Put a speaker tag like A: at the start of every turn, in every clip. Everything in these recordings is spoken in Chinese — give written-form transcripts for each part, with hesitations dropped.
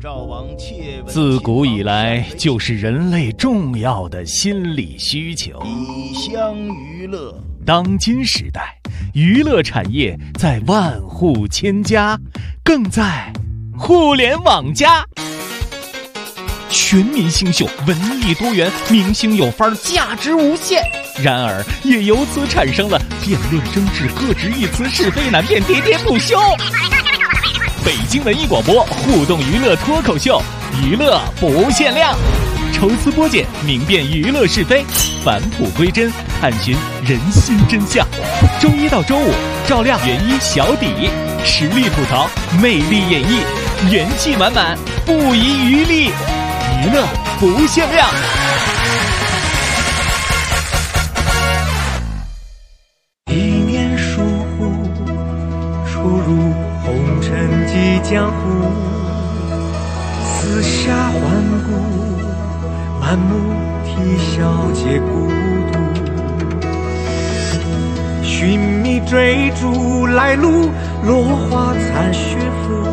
A: 自古以来就是人类重要的心理需求。
B: 以乡娱乐。
A: 当今时代，娱乐产业在万户千家，更在互联网加。全民星秀，文艺多元，明星有范儿，价值无限。然而，也由此产生了辩论争执、各执一词、是非难辨、喋喋不休。北京文艺广播互动娱乐脱口秀，娱乐不限量，抽丝剥茧，明辨娱乐是非，返璞归真，探寻人心真相。周一到周五，照亮原一小底，实力吐槽，魅力演绎，元气满满，不遗余力，娱乐不限量。
C: 一面疏忽，出入红尘几江湖，四下环顾，满目啼笑皆孤独。寻觅追逐来路，落花残雪拂，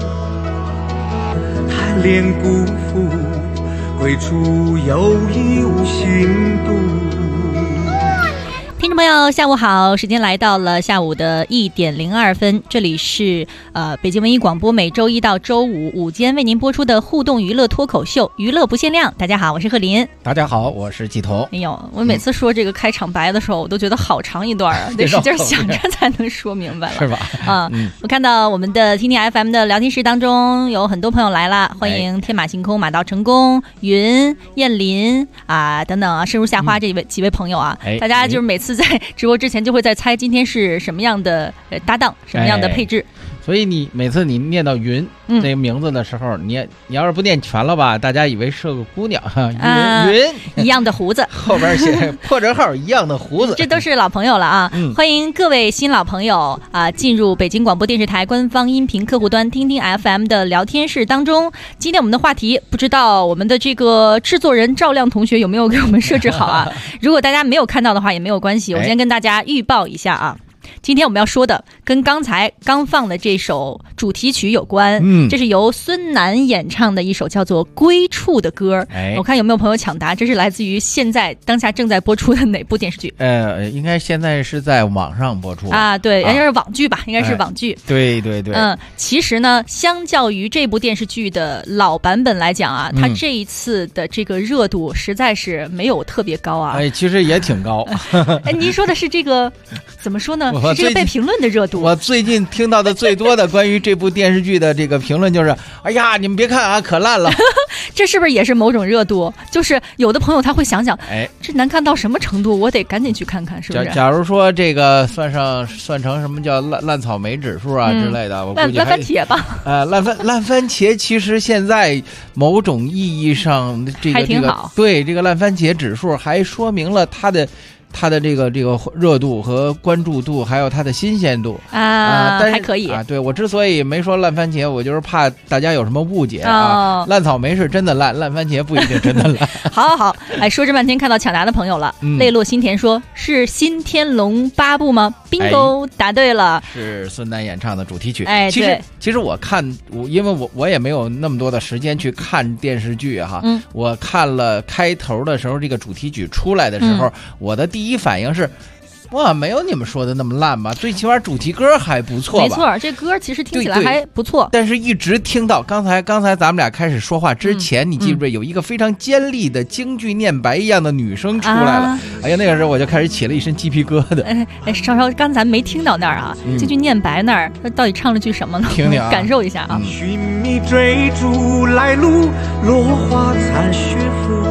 C: 贪恋辜负，归处有意无心度。
D: 听众朋友下午好，时间来到了下午的1点02分，这里是北京文艺广播每周一到周五午间为您播出的互动娱乐脱口秀，娱乐不限量。大家好，我是贺林。
E: 大家好，我是季彤。
D: 哎呦，我每次说这个开场白的时候，我都觉得好长一段啊，得使劲想着才能说明白了，
E: 是吧？
D: 我看到我们的听听 FM 的聊天室当中有很多朋友来了，欢迎天马行空、马到成功、云、燕林啊等等啊，深入夏花这几位朋友啊，大家就是每次在直播之前就会在猜今天是什么样的搭档，什么样的配置。
E: 所以你每次你念到云这个名字的时候，你要是不念全了吧，大家以为是个姑娘云
D: 一样的胡子，
E: 后边写破折号一样的胡子，
D: 这都是老朋友了啊！欢迎各位新老朋友啊，进入北京广播电视台官方音频客户端听听 FM 的聊天室当中。今天我们的话题，不知道我们的这个制作人赵亮同学有没有给我们设置好啊？如果大家没有看到的话也没有关系，我先跟大家预报一下啊。今天我们要说的跟刚才刚放的这首主题曲有关，这是由孙楠演唱的一首叫做《归处》的歌。我看有没有朋友抢答，这是来自于现在当下正在播出的哪部电视剧？
E: 应该现在是在网上播出
D: 啊，对，应该是网剧吧，应该是网剧。
E: 对对对，
D: 其实呢，相较于这部电视剧的老版本来讲啊，它这一次的这个热度实在是没有特别高啊。
E: 其实也挺高。
D: 您说的是这个怎么说呢？是这个被评论的热度。
E: 我最近听到的最多的关于这部电视剧的这个评论就是：哎呀，你们别看啊，可烂了。
D: 这是不是也是某种热度？就是有的朋友他会想想，这难看到什么程度，我得赶紧去看看，是不是？
E: 假如说这个算成什么叫烂草莓指数啊之类的，我估计
D: 烂番茄吧。
E: 烂番茄其实现在某种意义上
D: 还挺好。
E: 对，这个烂番茄指数还说明了它的这个热度和关注度，还有它的新鲜度但是
D: 还可以
E: 啊。对，我之所以没说烂番茄，我就是怕大家有什么误解啊。烂草莓是真的烂，烂番茄不一定真的烂。
D: 好，说这半天看到抢答的朋友了。泪落心田说是新天龙8部吗？bingo，答对了，
E: 是孙楠演唱的主题曲。其实我看因为我也没有那么多的时间去看电视剧哈。我看了开头的时候，这个主题曲出来的时候，我的第一反应是，哇，没有你们说的那么烂吧？最起码主题歌还不错吧？
D: 没错，这歌其实听起来还不错。
E: 但是一直听到刚才咱们俩开始说话之前，你记不记得有一个非常尖利的京剧念白一样的女生出来了？哎呀，那个时候我就开始起了一身鸡皮疙瘩。
D: 稍刚才没听到那儿啊，京剧念白那儿，他到底唱了句什么呢？
E: 听听啊，
D: 感受一下啊。
C: 寻觅追逐来路，落花残雪拂，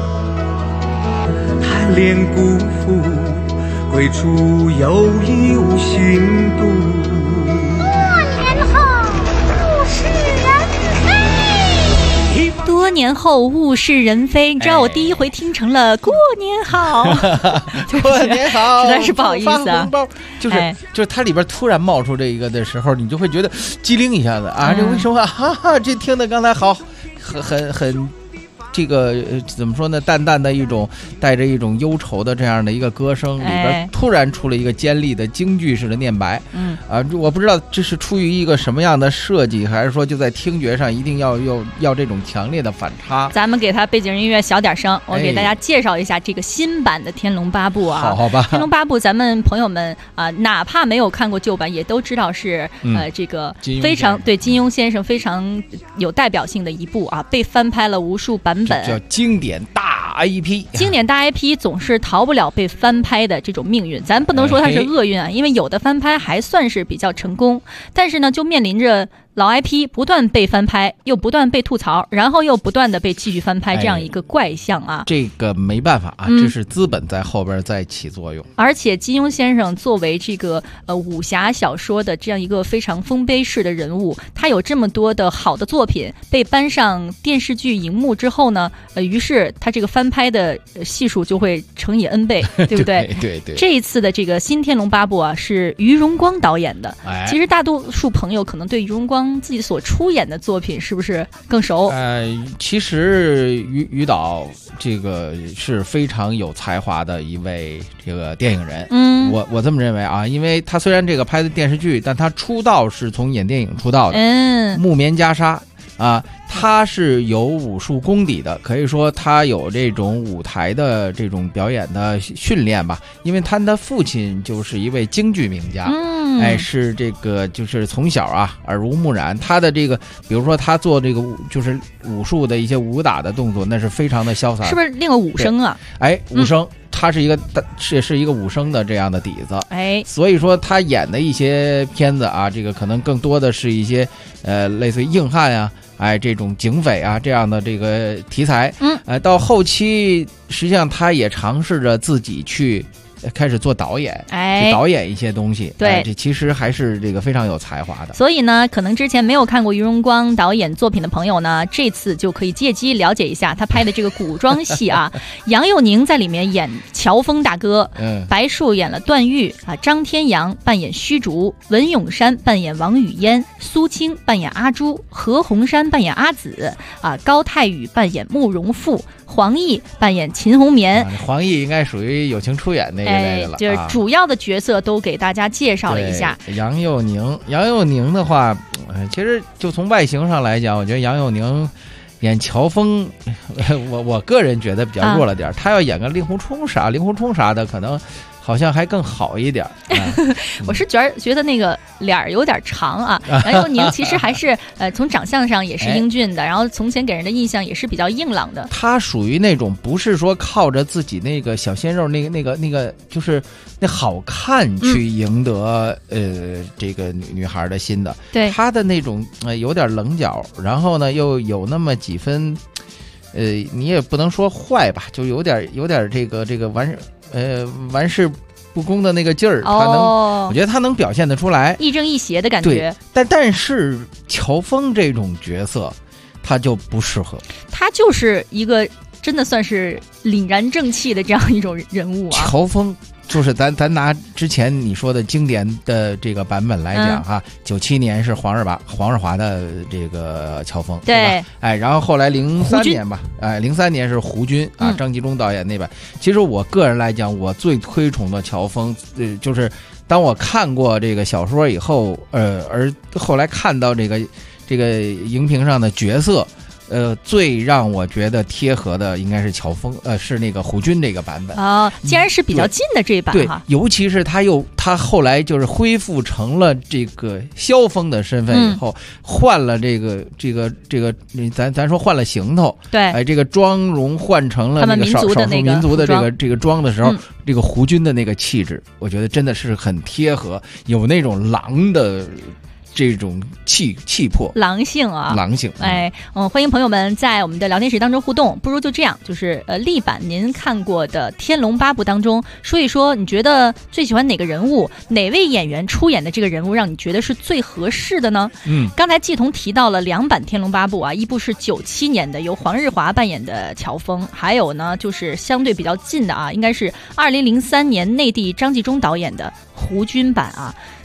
C: 贪恋辜负，归处有意无心度。
D: 多年后物是人非，你知道我第一回听成了过年好。
E: 过年好，
D: 实在是不好意思啊。
E: 就是它里边突然冒出这一个的时候，你就会觉得机灵一下子啊，这为什么这听的刚才好很这个怎么说呢？淡淡的一种带着一种忧愁的这样的一个歌声，里边突然出了一个尖利的京剧式的念白。我不知道这是出于一个什么样的设计，还是说就在听觉上一定要这种强烈的反差。
D: 咱们给它背景音乐小点声，我给大家介绍一下这个新版的《天龙八部》啊。
E: 好吧，
D: 《天龙八部》咱们朋友们哪怕没有看过旧版，也都知道是这个非常对金庸先生非常有代表性的一部啊，被翻拍了无数版本，
E: 叫经典大 IP。
D: 经典大 IP 总是逃不了被翻拍的这种命运，咱不能说它是厄运啊，因为有的翻拍还算是比较成功，但是呢，就面临着老 IP 不断被翻拍，又不断被吐槽，然后又不断的被继续翻拍，这样一个怪象啊。
E: 这个没办法啊，这是资本在后边在起作用。
D: 而且金庸先生作为这个武侠小说的这样一个非常丰碑式的人物，他有这么多的好的作品被搬上电视剧荧幕之后呢，于是他这个翻拍的系数就会乘以 N 倍，对不对？
E: 对。
D: 这一次的这个新《天龙八部》啊，是于荣光导演的。其实大多数朋友可能对于荣光自己所出演的作品是不是更熟？
E: 其实于导这个是非常有才华的一位这个电影人。我这么认为啊，因为他虽然这个拍的电视剧，但他出道是从演电影出道的。木棉袈裟啊，他是有武术功底的，可以说他有这种舞台的这种表演的训练吧，因为他的父亲就是一位京剧名家。是这个就是从小啊耳濡目染，他的这个比如说他做这个就是武术的一些武打的动作，那是非常的潇洒。
D: 是不是练个武生啊？
E: 武生。他是一个武生的这样的底子，所以说他演的一些片子啊，这个可能更多的是一些类似于硬汉啊，这种警匪啊这样的这个题材。到后期实际上他也尝试着自己去开始做导演，去导演一些东西。对，这其实还是这个非常有才华的。
D: 所以呢，可能之前没有看过于荣光导演作品的朋友呢，这次就可以借机了解一下他拍的这个古装戏啊。杨佑宁在里面演乔峰大哥，白树演了段誉啊，张天阳扮演虚竹，文咏珊扮演王语嫣，苏青扮演阿朱，何鸿燊扮演阿紫啊，高泰宇扮演慕容复，黄奕扮演秦红棉。
E: 黄奕应该属于友情出演那一类的了，
D: 就是主要的角色都给大家介绍了一下。
E: 杨佑宁的话，其实就从外形上来讲，我觉得杨佑宁演乔峰，我个人觉得比较弱了点。他要演个令狐冲啥的，可能好像还更好一点。
D: 我是觉得那个脸儿有点长啊。杨佑宁其实还是从长相上也是英俊的，然后从前给人的印象也是比较硬朗的。
E: 他属于那种不是说靠着自己那个小鲜肉那个就是那好看去赢得这个女孩的心的。
D: 对，
E: 他的那种有点棱角，然后呢又有那么几分你也不能说坏吧，就有点这个玩世不恭的那个劲儿，我觉得他能表现得出来，
D: 亦正亦邪的感觉。
E: 但是乔峰这种角色，他就不适合。
D: 他就是一个真的算是凛然正气的这样一种人物啊。
E: 乔峰就是咱拿之前你说的经典的这个版本来讲哈，97年是黄日华的这个乔峰，对吧？然后后来03年吧，03年是胡军啊，张纪中导演那版。其实我个人来讲，我最推崇的乔峰，就是当我看过这个小说以后，而后来看到这个荧屏上的角色。最让我觉得贴合的应该是乔峰，是那个胡军这个版本
D: 啊。既然是比较近的这一版哈，
E: 尤其是他后来就是恢复成了这个萧峰的身份以后，换了这个咱说换了行头，
D: 对，
E: 这个妆容换成了那个少数民族的这个妆的时候，这个胡军的那个气质，我觉得真的是很贴合，有那种狼的。这种气魄，
D: 狼性啊，
E: 狼性。
D: 欢迎朋友们在我们的聊天室当中互动。不如就这样，就是历版您看过的《天龙八部》当中说一说，你觉得最喜欢哪个人物，哪位演员出演的这个人物让你觉得是最合适的呢？刚才季彤提到了2版《天龙八部》啊，一部是97年的由黄日华扮演的乔峰，还有呢就是相对比较近的啊，应该是2003年内地张纪中导演的胡军版啊。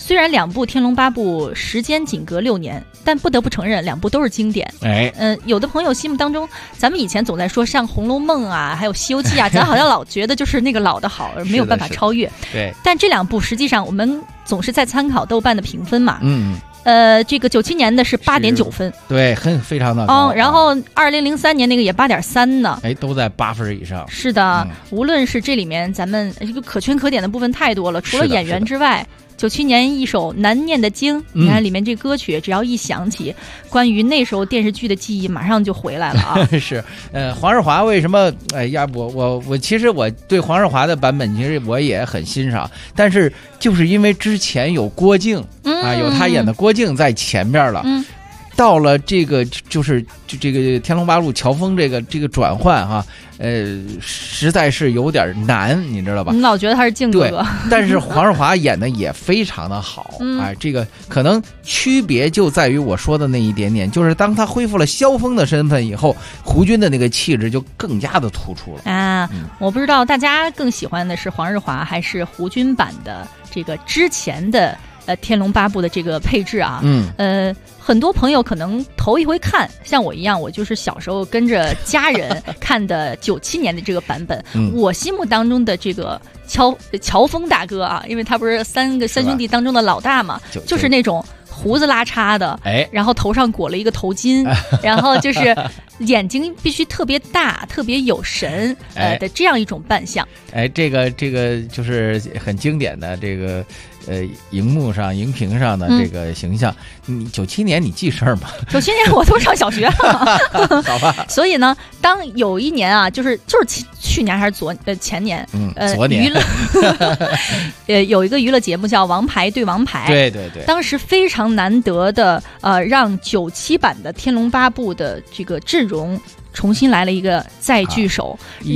D: 虽然两部《天龙八部》时间仅隔6年，但不得不承认两部都是经典。有的朋友心目当中，咱们以前总在说像《红楼梦》啊，还有《西游记》啊，咱好像老觉得就是那个老的好，而没有办法超越。
E: 对，
D: 但这两部实际上我们总是在参考豆瓣的评分嘛。这个97年的是8.9分，
E: 对，非常的高。
D: 然后2003年那个也8.3呢，
E: 都在8分以上。
D: 是的，无论是这里面咱们这个可圈可点的部分太多了，除了演员之外。97年一首难念的经，你看里面这歌曲，只要一响起，关于那时候电视剧的记忆马上就回来了啊！
E: 是，黄日华为什么？我其实我对黄日华的版本其实我也很欣赏，但是就是因为之前有郭靖有他演的郭靖在前面了。到了这个就这个《天龙八部》乔峰这个转换哈，实在是有点难，你知道吧？
D: 你老觉得他是靖哥哥，
E: 但是黄日华演的也非常的好。这个可能区别就在于我说的那一点点，就是当他恢复了萧峰的身份以后，胡军的那个气质就更加的突出了
D: 啊！我不知道大家更喜欢的是黄日华还是胡军版的这个之前的天龙八部的这个配置啊。很多朋友可能头一回看，像我一样，我就是小时候跟着家人看的97年的这个版本。我心目当中的这个乔峰大哥啊，因为他不是三兄弟当中的老大嘛，就是那种胡子拉碴的，然后头上裹了一个头巾，然后就是眼睛必须特别大、特别有神的这样一种扮相。
E: 这个就是很经典的这个荧屏上的这个形象。你97年你记事儿吗
D: ？97年我都上小学了，
E: 好吧。
D: 所以呢，当有一年啊，就是去年还是前年，
E: 昨年
D: 娱乐有一个娱乐节目叫《王牌对王牌》，
E: 对，
D: 当时非常难得的让97版的《天龙八部》的这个阵容重新来了一个再聚首。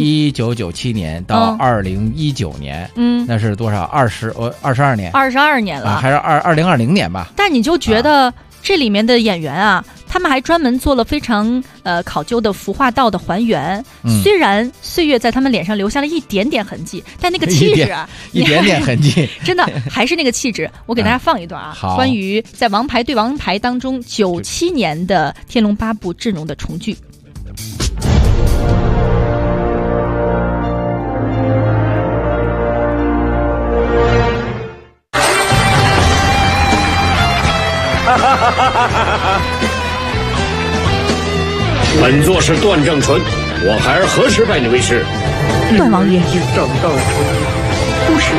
E: 1997年到2019年，那是多少？22年
D: ，22年了，
E: 还是2020年吧？
D: 但你就觉得这里面的演员啊，他们还专门做了非常考究的服化道的还原。虽然岁月在他们脸上留下了一点点痕迹，但那个气质啊，
E: 一点点痕迹，
D: 真的还是那个气质。我给大家放一段啊，关于在《王牌对王牌》当中97年的《天龙八部》阵容的重聚。
F: 本座是段正淳，我孩儿何时拜你为师？
D: 段王爷，
C: 正道
D: 不是。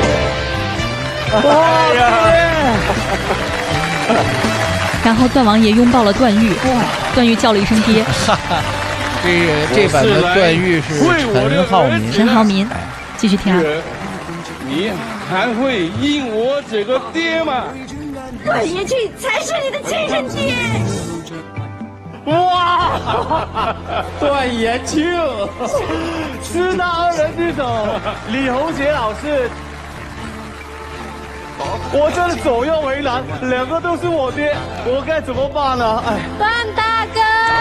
D: 然后段王爷拥抱了段誉，段誉叫了一声爹。
E: 这版的段誉是
D: 陈浩民，继续听啊。
G: 你还会应我这个爹吗？
H: 段爷去才是你的亲生爹。
G: 哇，段爷庆，师大二人之首李洪杰老师，我真的左右为难，两个都是我爹，我该怎么办呢？哎，
H: 段大哥，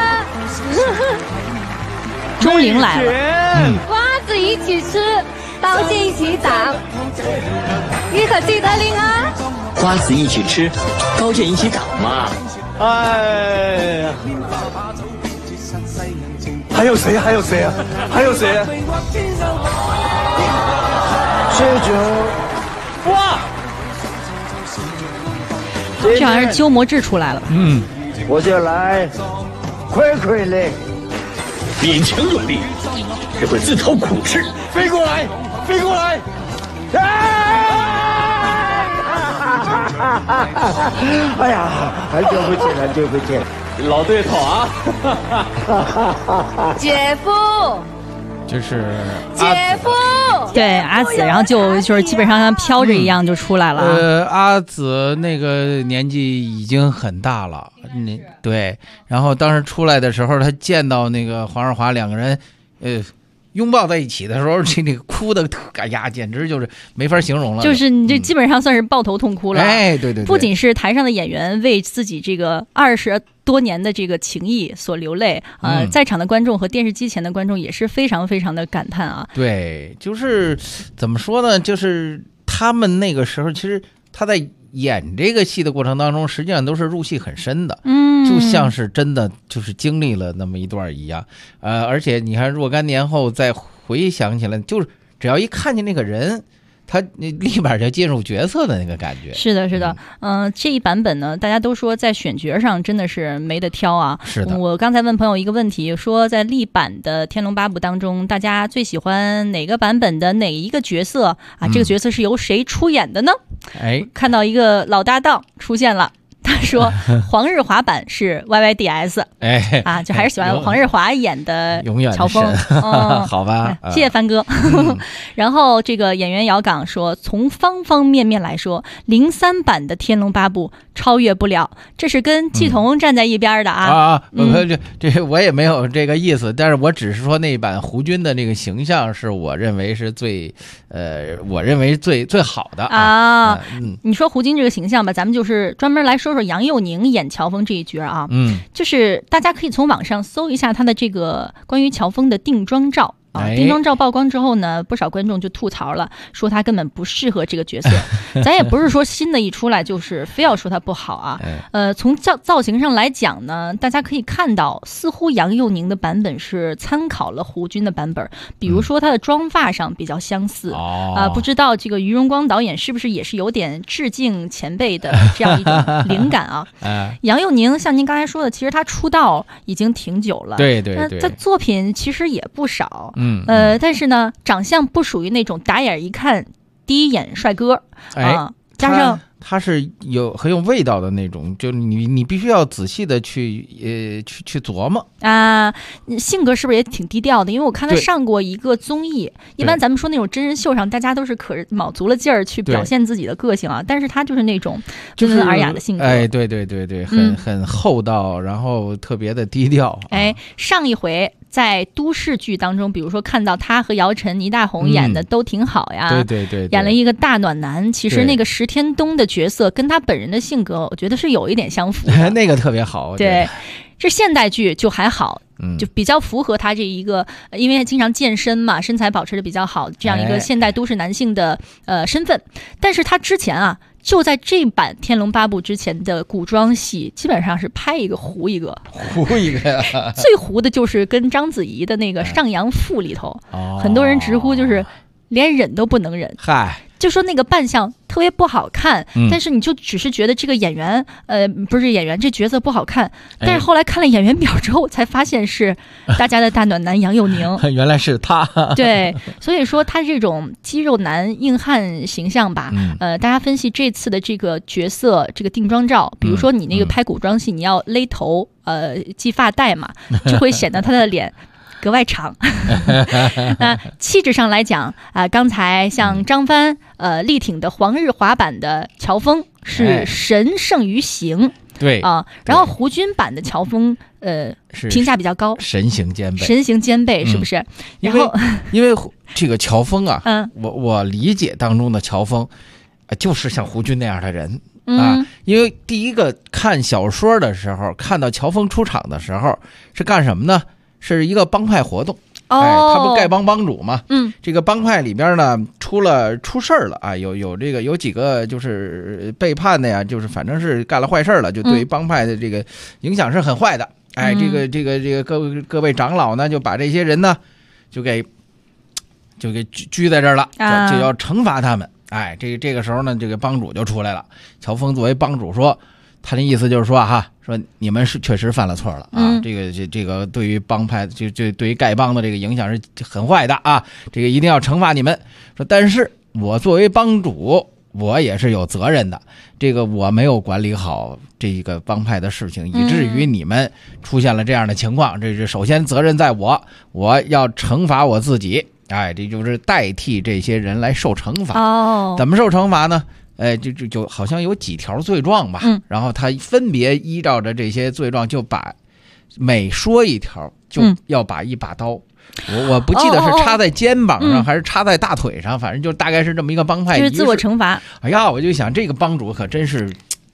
D: 钟灵来了，
H: 瓜子一起吃，刀剑一起打，你可记得令啊？
I: 瓜子一起吃，刀剑一起打嘛。
G: 哎呀，还有谁？还有谁啊？还有谁啊？这就哇，
D: 这好像是鸠摩智出来了。
G: 我就来亏亏嘞，
F: 勉强有力，只会自讨苦吃。
G: 飞过来，飞过来！哎呀，很久不见，很久不见，老对头啊！
H: 姐夫，
E: 就是
H: 姐夫，
D: 对阿紫，然后就是基本上像飘着一样就出来了。
E: 阿紫那个年纪已经很大了，对。然后当时出来的时候，他见到那个黄日华两个人，拥抱在一起的时候，这个哭的，哎呀，简直就是没法形容了。
D: 就是你这基本上算是抱头痛哭了。
E: 对，
D: 不仅是台上的演员为自己这个20多年的这个情谊所流泪，在场的观众和电视机前的观众也是非常非常的感叹啊。
E: 对，就是怎么说呢？就是他们那个时候，其实他在演这个戏的过程当中，实际上都是入戏很深的，就像是真的就是经历了那么一段一样。而且你看若干年后再回想起来，就是只要一看见那个人，他立马就进入角色的那个感觉。
D: 是的，是的，这一版本呢，大家都说在选角上真的是没得挑啊。
E: 是的，
D: 我刚才问朋友一个问题，说在历版的《天龙八部》当中，大家最喜欢哪个版本的哪一个角色啊？这个角色是由谁出演的呢？看到一个老搭档出现了。他说黄日华版是 YYDS， 就还是喜欢黄日华演的乔峰。
E: 好吧，
D: 谢谢帆哥。然后这个演员姚岗说，从方方面面来说，03版的天龙八部超越不了，这是跟季童站在一边的啊。
E: 这我也没有这个意思，但是我只是说那版胡军的那个形象是我认为是最好的啊。
D: 你说胡军这个形象吧，咱们就是专门来说杨佑宁演乔峰这一角啊，就是大家可以从网上搜一下他的这个关于乔峰的定妆照。定妆照曝光之后呢，不少观众就吐槽了，说他根本不适合这个角色。咱也不是说新的一出来就是非要说他不好啊。从造型上来讲呢，大家可以看到，似乎杨佑宁的版本是参考了胡军的版本，比如说他的妆发上比较相似。不知道这个于荣光导演是不是也是有点致敬前辈的这样一种灵感啊？杨佑宁像您刚才说的，其实他出道已经挺久了，
E: 对，
D: 他作品其实也不少。但是呢，长相不属于那种打眼一看第一眼帅哥加上
E: 他是很有味道的那种，就你必须要仔细的去琢磨
D: 啊。性格是不是也挺低调的？因为我看他上过一个综艺，一般咱们说那种真人秀上，大家都是可卯足了劲儿去表现自己的个性啊，但是他就是那种温文尔雅的性格。
E: 对，很厚道，然后特别的低调。
D: 上一回在都市剧当中，比如说看到他和姚晨、倪大红演的都挺好呀，
E: 对，
D: 演了一个大暖男。其实那个石天东的角色跟他本人的性格，我觉得是有一点相符的。
E: 那个特别好。
D: 对，这现代剧就还好，就比较符合他这一个，因为他经常健身嘛，身材保持的比较好，这样一个现代都市男性的身份。但是他之前啊，就在这版《天龙八部》之前的古装戏，基本上是拍一个糊一个呀。最糊的就是跟章子怡的那个《上阳赋》里头，很多人直呼就是连忍都不能忍。就说那个扮相特别不好看，但是你就只是觉得这个演员，不是演员，这角色不好看。但是后来看了演员表之后，才发现是大家的大暖男杨佑宁，
E: 原来是他。
D: 对，所以说他这种肌肉男硬汉形象吧，大家分析这次的这个角色，这个定妆照，比如说你那个拍古装戏，你要勒头，系发带嘛，就会显得他的脸格外长。那气质上来讲刚才像张帆力挺的黄日华版的乔峰是神胜于形，
E: 对
D: 然后胡军版的乔峰评价比较高，
E: 神形兼备，
D: 是不是？
E: 因为这个乔峰啊，我理解当中的乔峰就是像胡军那样的人。因为第一个看小说的时候，看到乔峰出场的时候是干什么呢？是一个帮派活动。他不丐帮帮主嘛？这个帮派里边呢出事儿了啊，有几个就是背叛的呀，就是反正是干了坏事了，就对于帮派的这个影响是很坏的。这个各位长老呢，就把这些人呢就给拘在这儿了，就要惩罚他们。这个时候呢，这个帮主就出来了。乔峰作为帮主说，他的意思就是说说你们是确实犯了错了啊，这个对于帮派就对于丐帮的这个影响是很坏的啊，这个一定要惩罚你们。说但是我作为帮主，我也是有责任的，这个我没有管理好这个帮派的事情，以至于你们出现了这样的情况，这是首先责任在我要惩罚我自己。这就是代替这些人来受惩罚。怎么受惩罚呢？就好像有几条罪状吧，然后他分别依照着这些罪状，就把每说一条就要把一把刀。我不记得是插在肩膀上还是插在大腿上，反正就大概是这么一个帮派。
D: 就是自我惩罚。
E: 我就想这个帮主可真是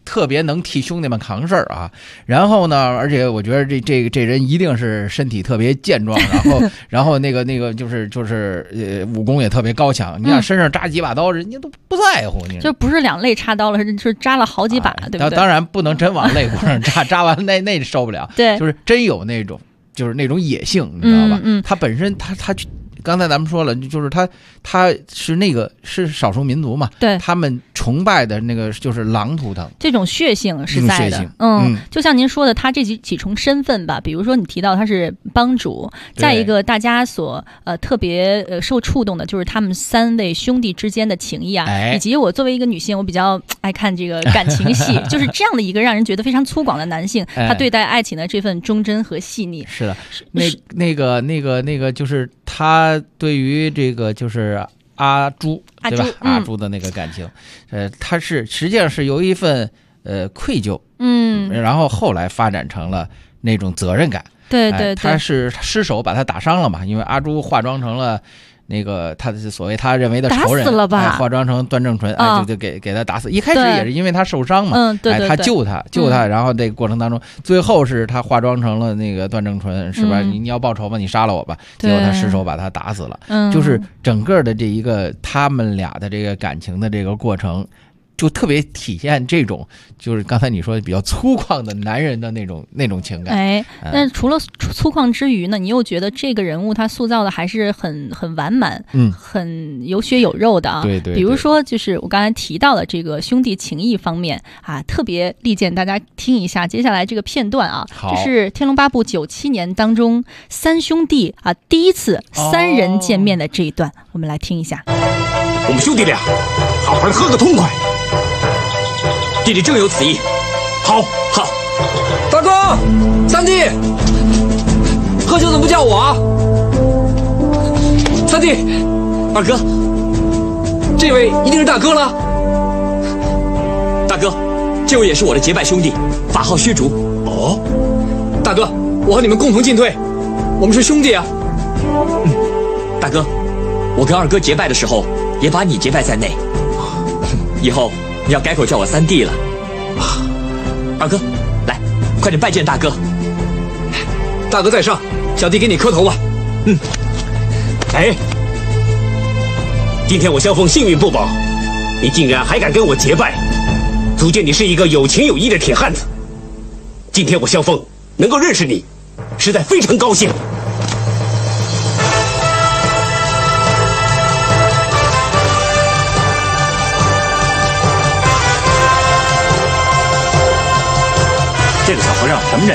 E: 特别能替兄弟们扛事儿啊。然后呢，而且我觉得这人一定是身体特别健壮，然后那个就是武功也特别高强。你看身上扎几把刀，人家都不在乎，
D: 就不是2肋插刀了，是扎了好几把，对不对？
E: 当然不能真往肋骨上扎完那受不了。
D: 对，
E: 就是真有那种就是那种野性，你知道吧？他本身他刚才咱们说了，就是他是那个是少数民族嘛，
D: 对，
E: 他们崇拜的那个就是狼图腾，
D: 这种血性是在的。就像您说的，他这几重身份吧，比如说你提到他是帮主，再一个大家所特别受触动的就是他们3位兄弟之间的情谊啊，以及我作为一个女性，我比较爱看这个感情戏，就是这样的一个让人觉得非常粗犷的男性，他对待爱情的这份忠贞和细腻。
E: 是的，那个就是他对于这个就是阿朱对吧？阿朱的那个感情，他是实际上是有一份愧疚，然后后来发展成了那种责任感。
D: 对，
E: 他是失手把他打伤了嘛，因为阿朱化妆成了那个他所谓他认为的仇人，
D: 打死了吧？
E: 化妆成段正淳，就给他打死。一开始也是因为他受伤嘛，
D: 对，
E: 他救他，然后这个过程当中，最后是他化妆成了那个段正淳，是吧？你要报仇吧，你杀了我吧。结果他失手把他打死了。就是整个的这一个他们俩的这个感情的这个过程，就特别体现这种，就是刚才你说的比较粗犷的男人的那种情感。
D: 但除了粗犷之余呢，你又觉得这个人物他塑造的还是很完满，很有血有肉的啊。
E: 对，
D: 比如说就是我刚才提到的这个兄弟情谊方面啊，特别力荐大家听一下接下来这个片段啊。这是《天龙八部》97年当中3兄弟啊第一次3人见面的这一段，我们来听一下。
F: 我们兄弟俩好好的喝个痛快。弟弟正有此意。好，
J: 大哥，三弟，喝酒怎么不叫我啊？三弟，
F: 二哥，
J: 这位一定是大哥了。
F: 大哥，这位也是我的结拜兄弟，法号薛竹。
J: 哦，大哥，我和你们共同进退，我们是兄弟啊。
F: 大哥，我跟二哥结拜的时候，也把你结拜在内。以后你要改口叫我三弟了。二哥，来，快点拜见大哥。
J: 大哥在上，小弟给你磕头吧。
F: 哎，今天我萧峰幸运不保，你竟然还敢跟我结拜，足见你是一个有情有义的铁汉子。今天我萧峰能够认识你，实在非常高兴。这个小和尚什么人？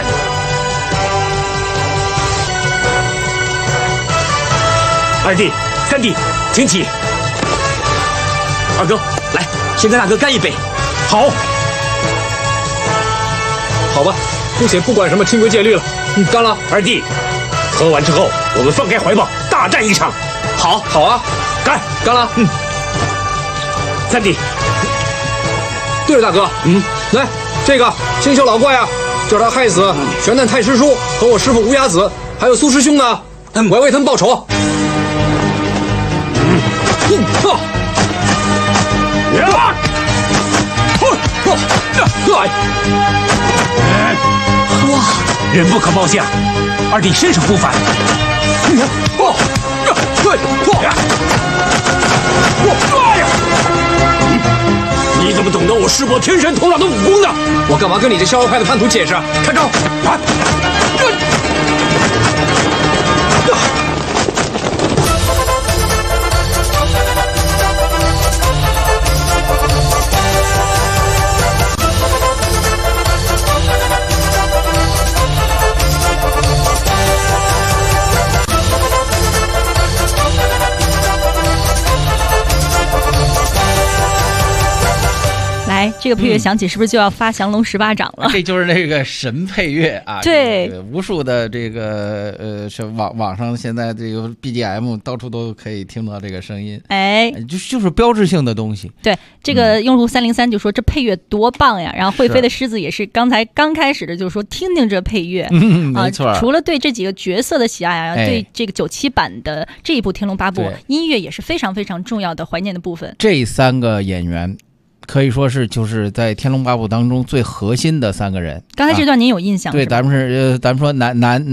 F: 二弟、三弟，请起。二哥，来，先跟大哥干一杯。好，
J: 好吧，姑且不管什么清规戒律了。干了。
F: 二弟，喝完之后，我们放开怀抱，大战一场。好
J: 啊，干了。
F: 三弟，
J: 对了，大哥，来，这个星宿老怪啊，叫他害死玄旦太师叔和我师父无崖子，还有苏师兄呢，我要为他们报仇。
F: 哇，人不可貌相，二弟身手不凡。你怎么懂得我师伯天神头上的武功呢？
J: 我干嘛跟你这逍遥派的叛徒解释？看招！
D: 这个配乐响起，是不是就要发降龙18掌了？
E: 这就是那个神配乐啊！
D: 对，
E: 无数的这个是网上现在这个 BGM 到处都可以听到这个声音，就是标志性的东西。
D: 对，这个用户303就说这配乐多棒呀！然后会飞的狮子也是刚才刚开始的就说听听这配乐，
E: 没错。
D: 除了对这几个角色的喜爱啊，对这个97版的这一部《天龙八部》音乐也是非常非常重要的怀念的部分。
E: 这3个演员可以说是就是在《天龙八部》当中最核心的3个人。
D: 刚才这段您有印象？
E: 对，咱们说男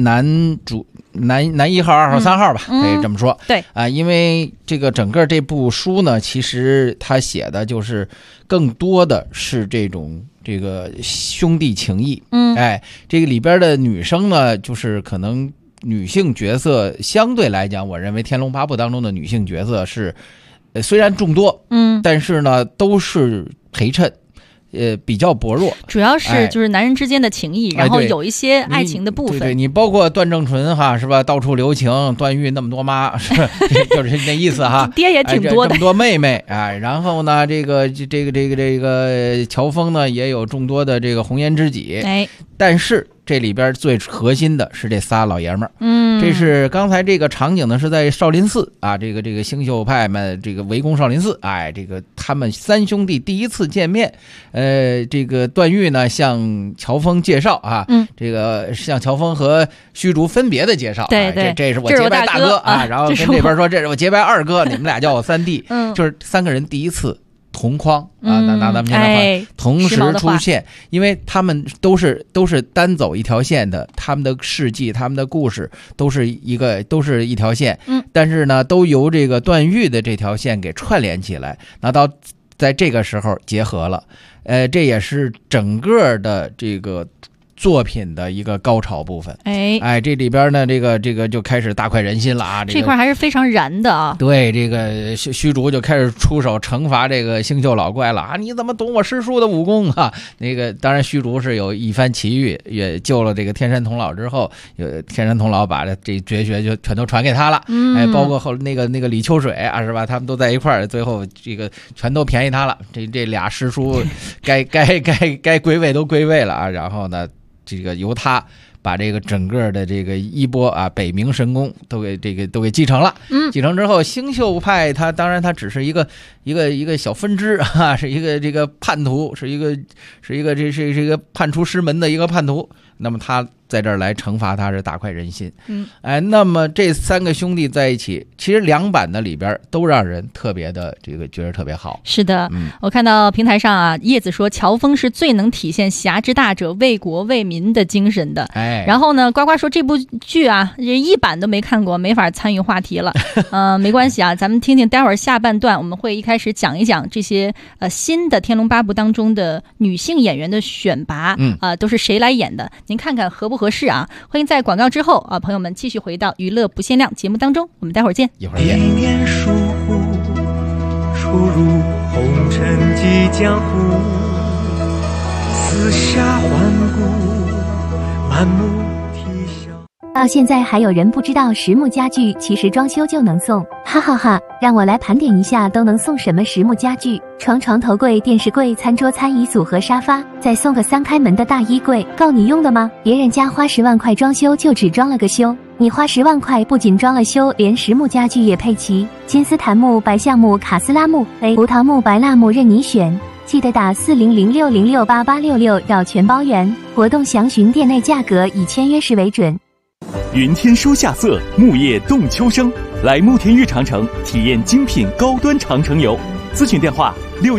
E: 1号、2号、3号吧，可以这么说。
D: 对
E: 啊，因为这个整个这部书呢，其实他写的就是更多的是这个兄弟情谊。这个里边的女生呢，就是可能女性角色相对来讲，我认为《天龙八部》当中的女性角色是虽然众多，但是呢都是陪衬。比较薄弱，
D: 主要是就是男人之间的情谊，然后有一些爱情的部分。
E: 对，你包括段正淳哈，是吧？到处留情，段誉那么多妈，是就是那意思哈。
D: 爹也挺多的，
E: 这么多妹妹然后呢，这个乔峰呢也有众多的这个红颜知己。但是这里边最核心的是这仨老爷们儿。这是刚才这个场景呢是在少林寺啊，这个星宿派们这个围攻少林寺，这个他们3兄弟第一次见面，这个段誉呢向乔峰介绍啊，这个向乔峰和虚竹分别的介绍，
D: 对，
E: 这是我结拜大哥啊，然后跟这边说这是我结拜二哥，你们俩叫我3弟，就是3个人第一次同框啊，拿咱们现在话，同时出现，因为他们都是单走一条线的，他们的事迹、他们的故事都是一条线，但是呢，都由这个段誉的这条线给串联起来，那到在这个时候结合了，这也是整个的这个作品的一个高潮部分。这里边呢，这个就开始大快人心了啊！
D: 这块还是非常燃的啊。
E: 对，这个虚竹就开始出手惩罚这个星宿老怪了啊！你怎么懂我师叔的武功啊？那个当然，虚竹是有一番奇遇，也救了这个天山童姥之后，天山童姥把这绝学就全都传给他了。包括后那个李秋水啊，是吧？他们都在一块儿，最后这个全都便宜他了。这俩师叔该归位都归位了啊！然后呢？这个由他把这个整个的这个衣钵啊，北冥神功都给继承了。继承之后，星宿派他当然他只是一个小分支啊，是一个这个叛徒，是一个叛出师门的一个叛徒。那么他在这儿来惩罚他是大快人心。那么这3个兄弟在一起，其实2版的里边都让人特别的这个觉得特别好。
D: 是的，我看到平台上啊，叶子说乔峰是最能体现侠之大者为国为民的精神的。然后呢，呱呱说这部剧啊，1版都没看过，没法参与话题了。没关系啊，咱们听听待会儿下半段我们会一开始讲一讲这些新的《天龙八部》当中的女性演员的选拔，都是谁来演的？您看看合不合适啊？欢迎在广告之后啊，朋友们继续回到娱乐不限量节目当中，我们待会儿见。
E: 一会儿见。
C: 一年疏忽，出入红尘几江湖，四下环顾，满目。
K: 到现在还有人不知道实木家具其实装修就能送，哈哈哈！让我来盘点一下都能送什么实木家具：床、头柜、电视柜、餐桌、餐椅组和沙发，再送个3开门的大衣柜，够你用的吗？别人家花10万块装修就只装了个修，你花10万块不仅装了修，连实木家具也配齐，金丝檀木、白橡木、卡斯拉木、葡萄木、白蜡木任你选。记得打4006068866绕全包圆，活动详询店内价格，以签约时为准。
A: 云天书夏色，木叶动秋生，来慕田峪长城体验精品高端长城游，咨询电话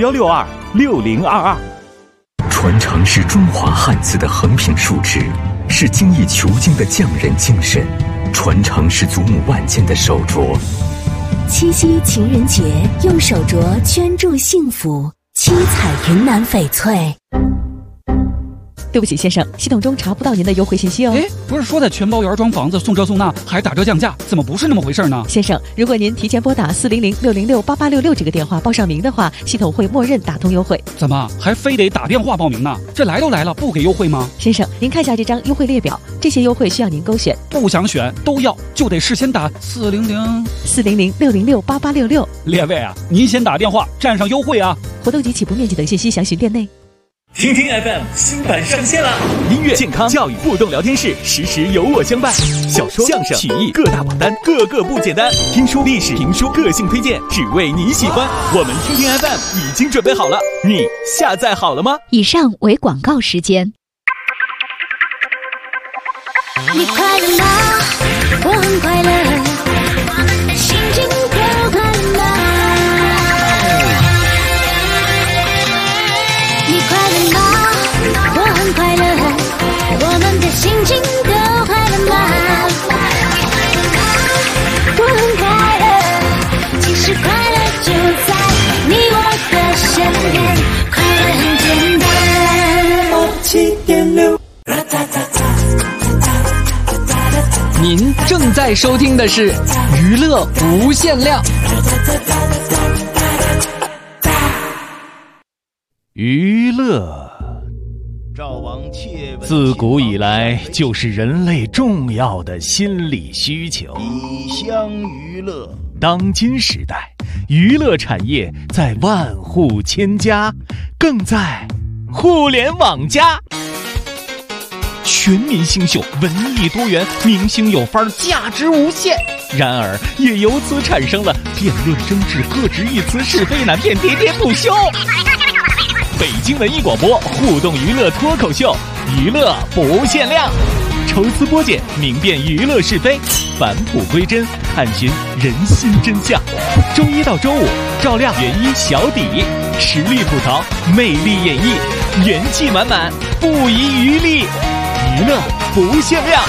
A: 61626022。
L: 传承是中华汉字的横平竖直，是精益求精的匠人精神，传承是祖母万间的手镯。
M: 七夕情人节，用手镯圈住幸福，七彩云南翡翠。
N: 对不起，先生，系统中查不到您的优惠信息哦。
O: 不是说在全包圆装房子送这送那，还打折降价，怎么不是那么回事呢？
N: 先生，如果您提前拨打4006068866这个电话报上名的话，系统会默认打通优惠。
O: 怎么还非得打电话报名呢？这来都来了，不给优惠吗？
N: 先生，您看一下这张优惠列表，这些优惠需要您勾选。
O: 不想选都要，就得事先打
N: 4006068866。
O: 列位啊，您先打电话占上优惠啊！
N: 活动及起步面积等信息详询店内。
A: 听听 FM 新版上线了，音乐、健康、教育、互动聊天室，时时有我相伴。小说、相声、曲艺各大榜单，个个不简单。听书、历史、评书，个性推荐，只为你喜欢。我们听听 FM 已经准备好了，你下载好了吗？
M: 以上为广告时间。你快乐吗？我很快乐，心情多快乐。
P: 您正在收听的是娱乐无限量。
A: 娱乐自古以来就是人类重要的心理需求。
B: 以乡娱乐，
A: 当今时代，娱乐产业在万户千家，更在互联网加。全民新秀，文艺多元，明星有范儿，价值无限。然而，也由此产生了辩论争执、各执一词、是非难辨、喋喋不休。北京文艺广播互动娱乐脱口秀，娱乐不限量，抽丝剥茧，明辨娱乐是非，返璞归真，探寻人心真相。周一到周五，照亮原一小底，实力吐槽，魅力演绎，元气满满，不遗余力，娱乐不限量。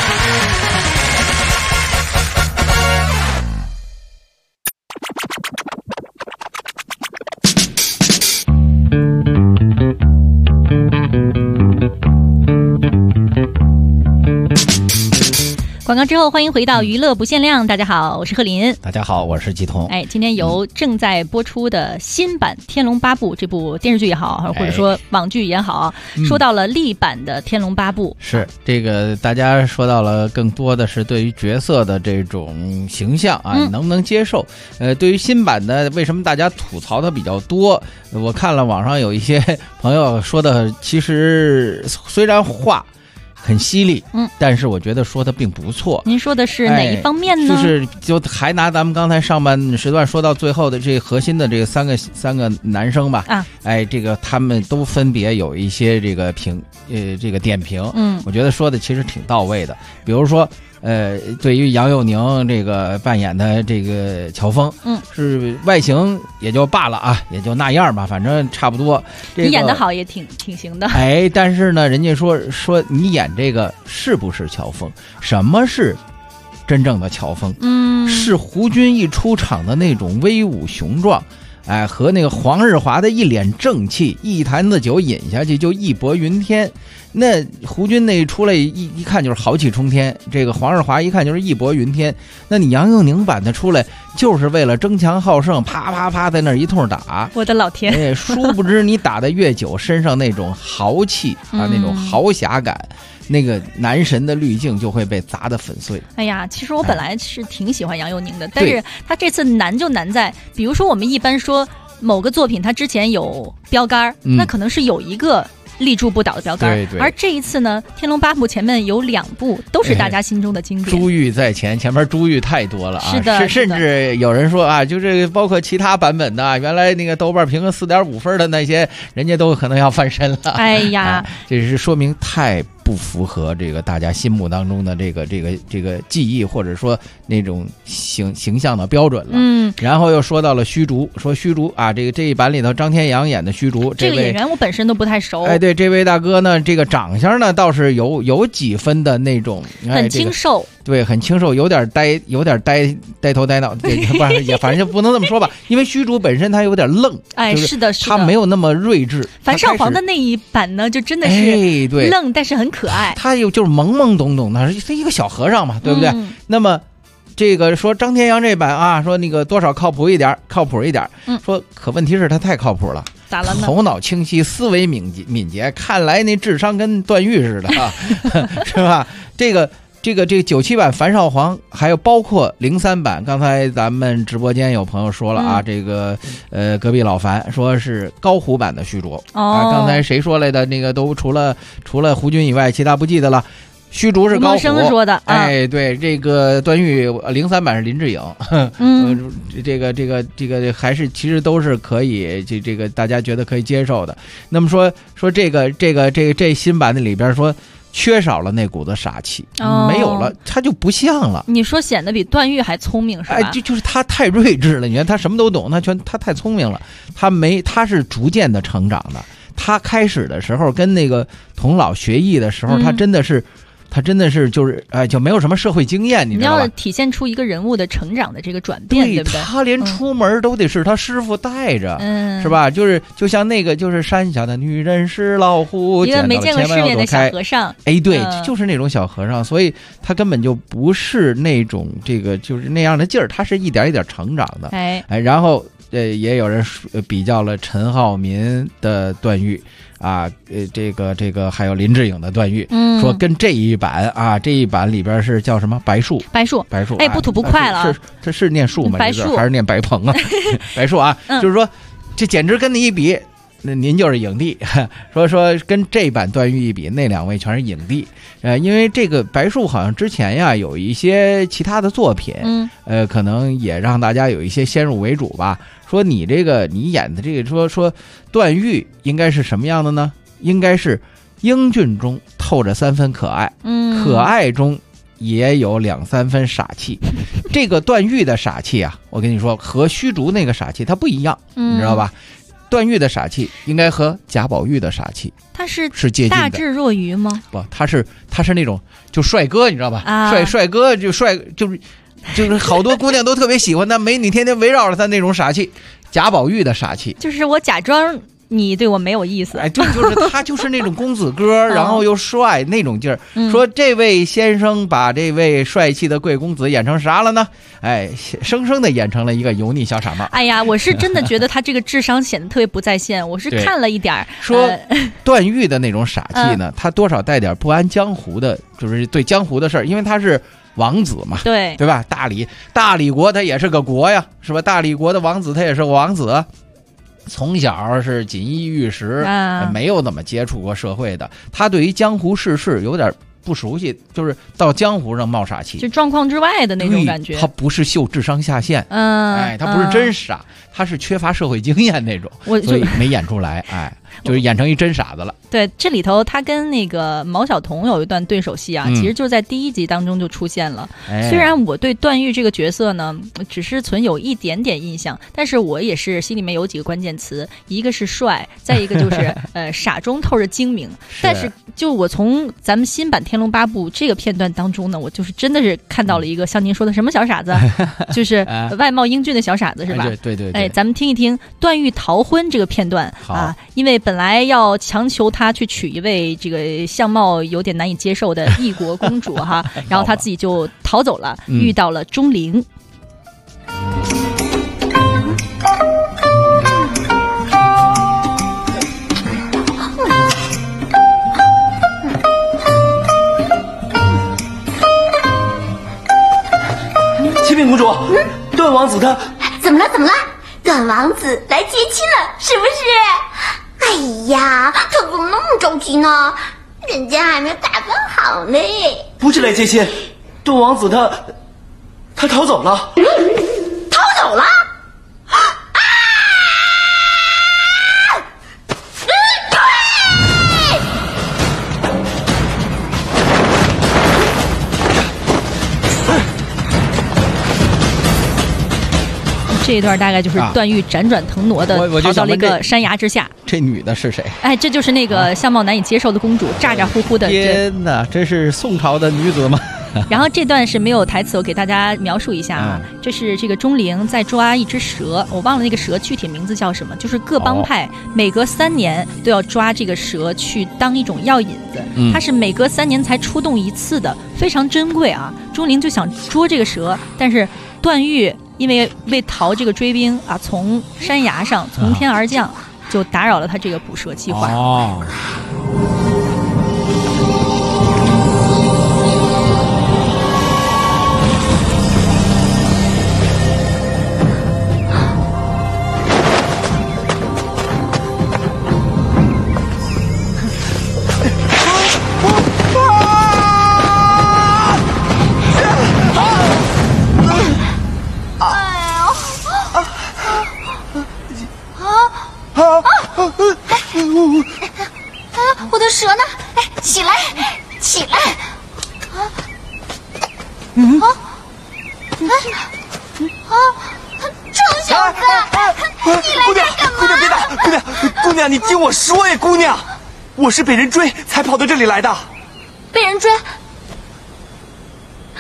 D: 广告之后，欢迎回到娱乐不限量。大家好，我是贺林。
E: 大家好，我是季彤。
D: 今天由正在播出的新版《天龙八部》这部电视剧也好，或者说网剧也好，说到了历版的《天龙八部》。
E: 是这个，大家说到了更多的是对于角色的这种形象啊，你能不能接受？对于新版的，为什么大家吐槽的比较多？我看了网上有一些朋友说的，其实虽然话很犀利，但是我觉得说的并不错。
D: 您说的是哪一方面呢？
E: 就还拿咱们刚才上半时段说到最后的这核心的这个三个男生吧，这个他们都分别有一些这个点评，我觉得说的其实挺到位的。比如说，对于杨佑宁这个扮演的这个乔峰，是外形也就罢了啊，也就那样吧，反正差不多。
D: 你演得好也挺行的。
E: 但是呢，人家说你演这个是不是乔峰？什么是真正的乔峰？是胡军一出场的那种威武雄壮。和那个黄日华的一脸正气，一坛子酒饮下去就义薄云天。那胡军那出来一看就是豪气冲天，这个黄日华一看就是义薄云天。那你杨佑宁版的出来就是为了争强好胜，啪啪啪在那一通打。
D: 我的老天！
E: 殊不知你打得越久，身上那种豪气啊，那种豪侠感。那个男神的滤镜就会被砸得粉碎。
D: 其实我本来是挺喜欢杨佑宁的，但是他这次难就难在，比如说我们一般说某个作品他之前有标杆，那可能是有一个立住不倒的标杆，而这一次呢，《天龙八部》前面有2部都是大家心中的经典。
E: 珠玉在前面珠玉太多了啊！
D: 是的，
E: 甚至有人说啊，就这个包括其他版本的，原来那个豆瓣评个4.5分的那些，人家都可能要翻身了。这是说明太不符合这个大家心目当中的这个记忆，或者说那种形象的标准了。然后又说到了虚竹，说虚竹啊，这一版里头张天阳演的虚竹，
D: 这个演员我本身都不太熟。
E: 对，这位大哥呢，这个长相呢倒是有几分的那种
D: 很清瘦。
E: 对，很清瘦，有点呆头呆脑，也反正就不能这么说吧，因为虚竹本身他有点愣，
D: 是的，
E: 他没有那么睿智。
D: 樊少皇的那一版呢，就真的是愣，但是很可爱。
E: 他又就是懵懵懂懂的，是一个小和尚嘛，对不对？那么这个说张天阳这版啊，说那个多少靠谱一点，说可问题是他太靠谱了。
D: 咋了呢？
E: 头脑清晰，思维敏捷，看来那智商跟段誉似的啊，是吧？这个97版樊少皇，还有包括03版，刚才咱们直播间有朋友说了啊，这个隔壁老樊说是高虎版的虚竹刚才谁说来的？那个都除了胡军以外，其他不记得了。虚竹是高虎
D: 说的，
E: 对，这个段誉03版是林志颖，这个还是其实都是可以，这个大家觉得可以接受的。那么说这新版的里边说缺少了那股子傻气，没有了，他就不像了。
D: 你说显得比段誉还聪明是吧？
E: 就是他太睿智了，你看他什么都懂，他太聪明了，他是逐渐的成长的。他开始的时候跟那个童老学艺的时候，他真的是他真的是就是就没有什么社会经验，你知道吧？
D: 你要体现出一个人物的成长的这个转变，对不对？
E: 他连出门都得是他师傅带着，是吧？就像那个就是山下的女人是老虎，
D: 一个没见过世面的小和尚。
E: 哎，对，就是那种小和尚，所以他根本就不是那种就是那样的劲儿，他是一点一点成长的。哎，然后也有人比较了陈浩民的段誉啊，这个还有林志颖的段誉，说跟这一版啊，这一版里边是叫什么白树，
D: 哎，不吐不快了，
E: 这是念树吗？
D: 白树
E: 还是念白鹏啊？白树啊，就是说这简直跟你一比，那您就是影帝。说跟这版段誉一比，那两位全是影帝。因为这个白树好像之前呀有一些其他的作品，可能也让大家有一些先入为主吧。说你演的这个说段誉应该是什么样的呢？应该是英俊中透着3分可爱，可爱中也有2-3分傻气。这个段誉的傻气啊，我跟你说和虚竹那个傻气它不一样，你知道吧？段誉的傻气应该和贾宝玉的傻气，
D: 他是
E: 接近的。
D: 大智若愚吗？
E: 不，他是那种就帅哥，你知道吧？帅哥就是好多姑娘都特别喜欢他，美女天天围绕着他那种傻气。贾宝玉的傻气
D: 就是我假装你对我没有意思，
E: 哎，就是他就是那种公子哥，然后又帅那种劲儿。说这位先生把这位帅气的贵公子演成啥了呢？哎，生生的演成了一个油腻小傻帽。
D: 哎呀，我是真的觉得他这个智商显得特别不在线。我是看了一点
E: 说段誉的那种傻气呢，他多少带点不安江湖的，就是对江湖的事儿，因为他是王子嘛，对吧？大理国他也是个国呀，是吧？大理国的王子他也是个王子。从小是锦衣玉食，没有怎么接触过社会的，他对于江湖世事有点不熟悉，就是到江湖上冒傻气，
D: 就状况之外的那种感觉。
E: 他不是秀智商下限，他不是真傻，他是缺乏社会经验那种，所以没演出来，就是演成一真傻子了。
D: 对，这里头他跟那个毛晓彤有一段对手戏啊，其实就在第1集当中就出现了。虽然我对段誉这个角色呢，只是存有一点点印象，但是我也是心里面有几个关键词，一个是帅，再一个就是傻中透着精明。但是就我从咱们新版《天龙八部》这个片段当中呢，我就是真的是看到了一个像您说的什么小傻子，就是外貌英俊的小傻子，是吧？
E: 对。
D: 哎，咱们听一听段誉逃婚这个片段啊，因为本来要强求他去娶一位这个相貌有点难以接受的异国公主哈，然后他自己就逃走了，遇到了钟灵。
G: 启禀公主，段王子他
H: 怎么了？段王子来接亲了，是不是？哎呀，他怎么那么着急呢？人家还没有打扮好呢。
G: 不是来接亲，段王子他逃走了。
H: 逃走了？
D: 这一段大概就是段誉辗转腾挪的逃到了一个山崖之下。
E: 这女的是谁？
D: 哎，这就是那个相貌难以接受的公主，咋咋呼呼的。
E: 天哪，这是宋朝的女子吗？
D: 然后这段是没有台词，我给大家描述一下啊。这是这个钟灵在抓一只蛇，我忘了那个蛇具体名字叫什么，就是各帮派每隔3年都要抓这个蛇去当一种药引子，它是每隔3年才出动一次的，非常珍贵啊。钟灵就想捉这个蛇，但是段誉因为逃这个追兵啊，从山崖上从天而降，就打扰了他这个捕蛇计划。
H: 我的蛇呢？哎，起来，起来！臭小子，你来这干嘛？
G: 姑娘别打！姑娘，你听我说呀，姑娘，我是被人追才跑到这里来的。
H: 被人追？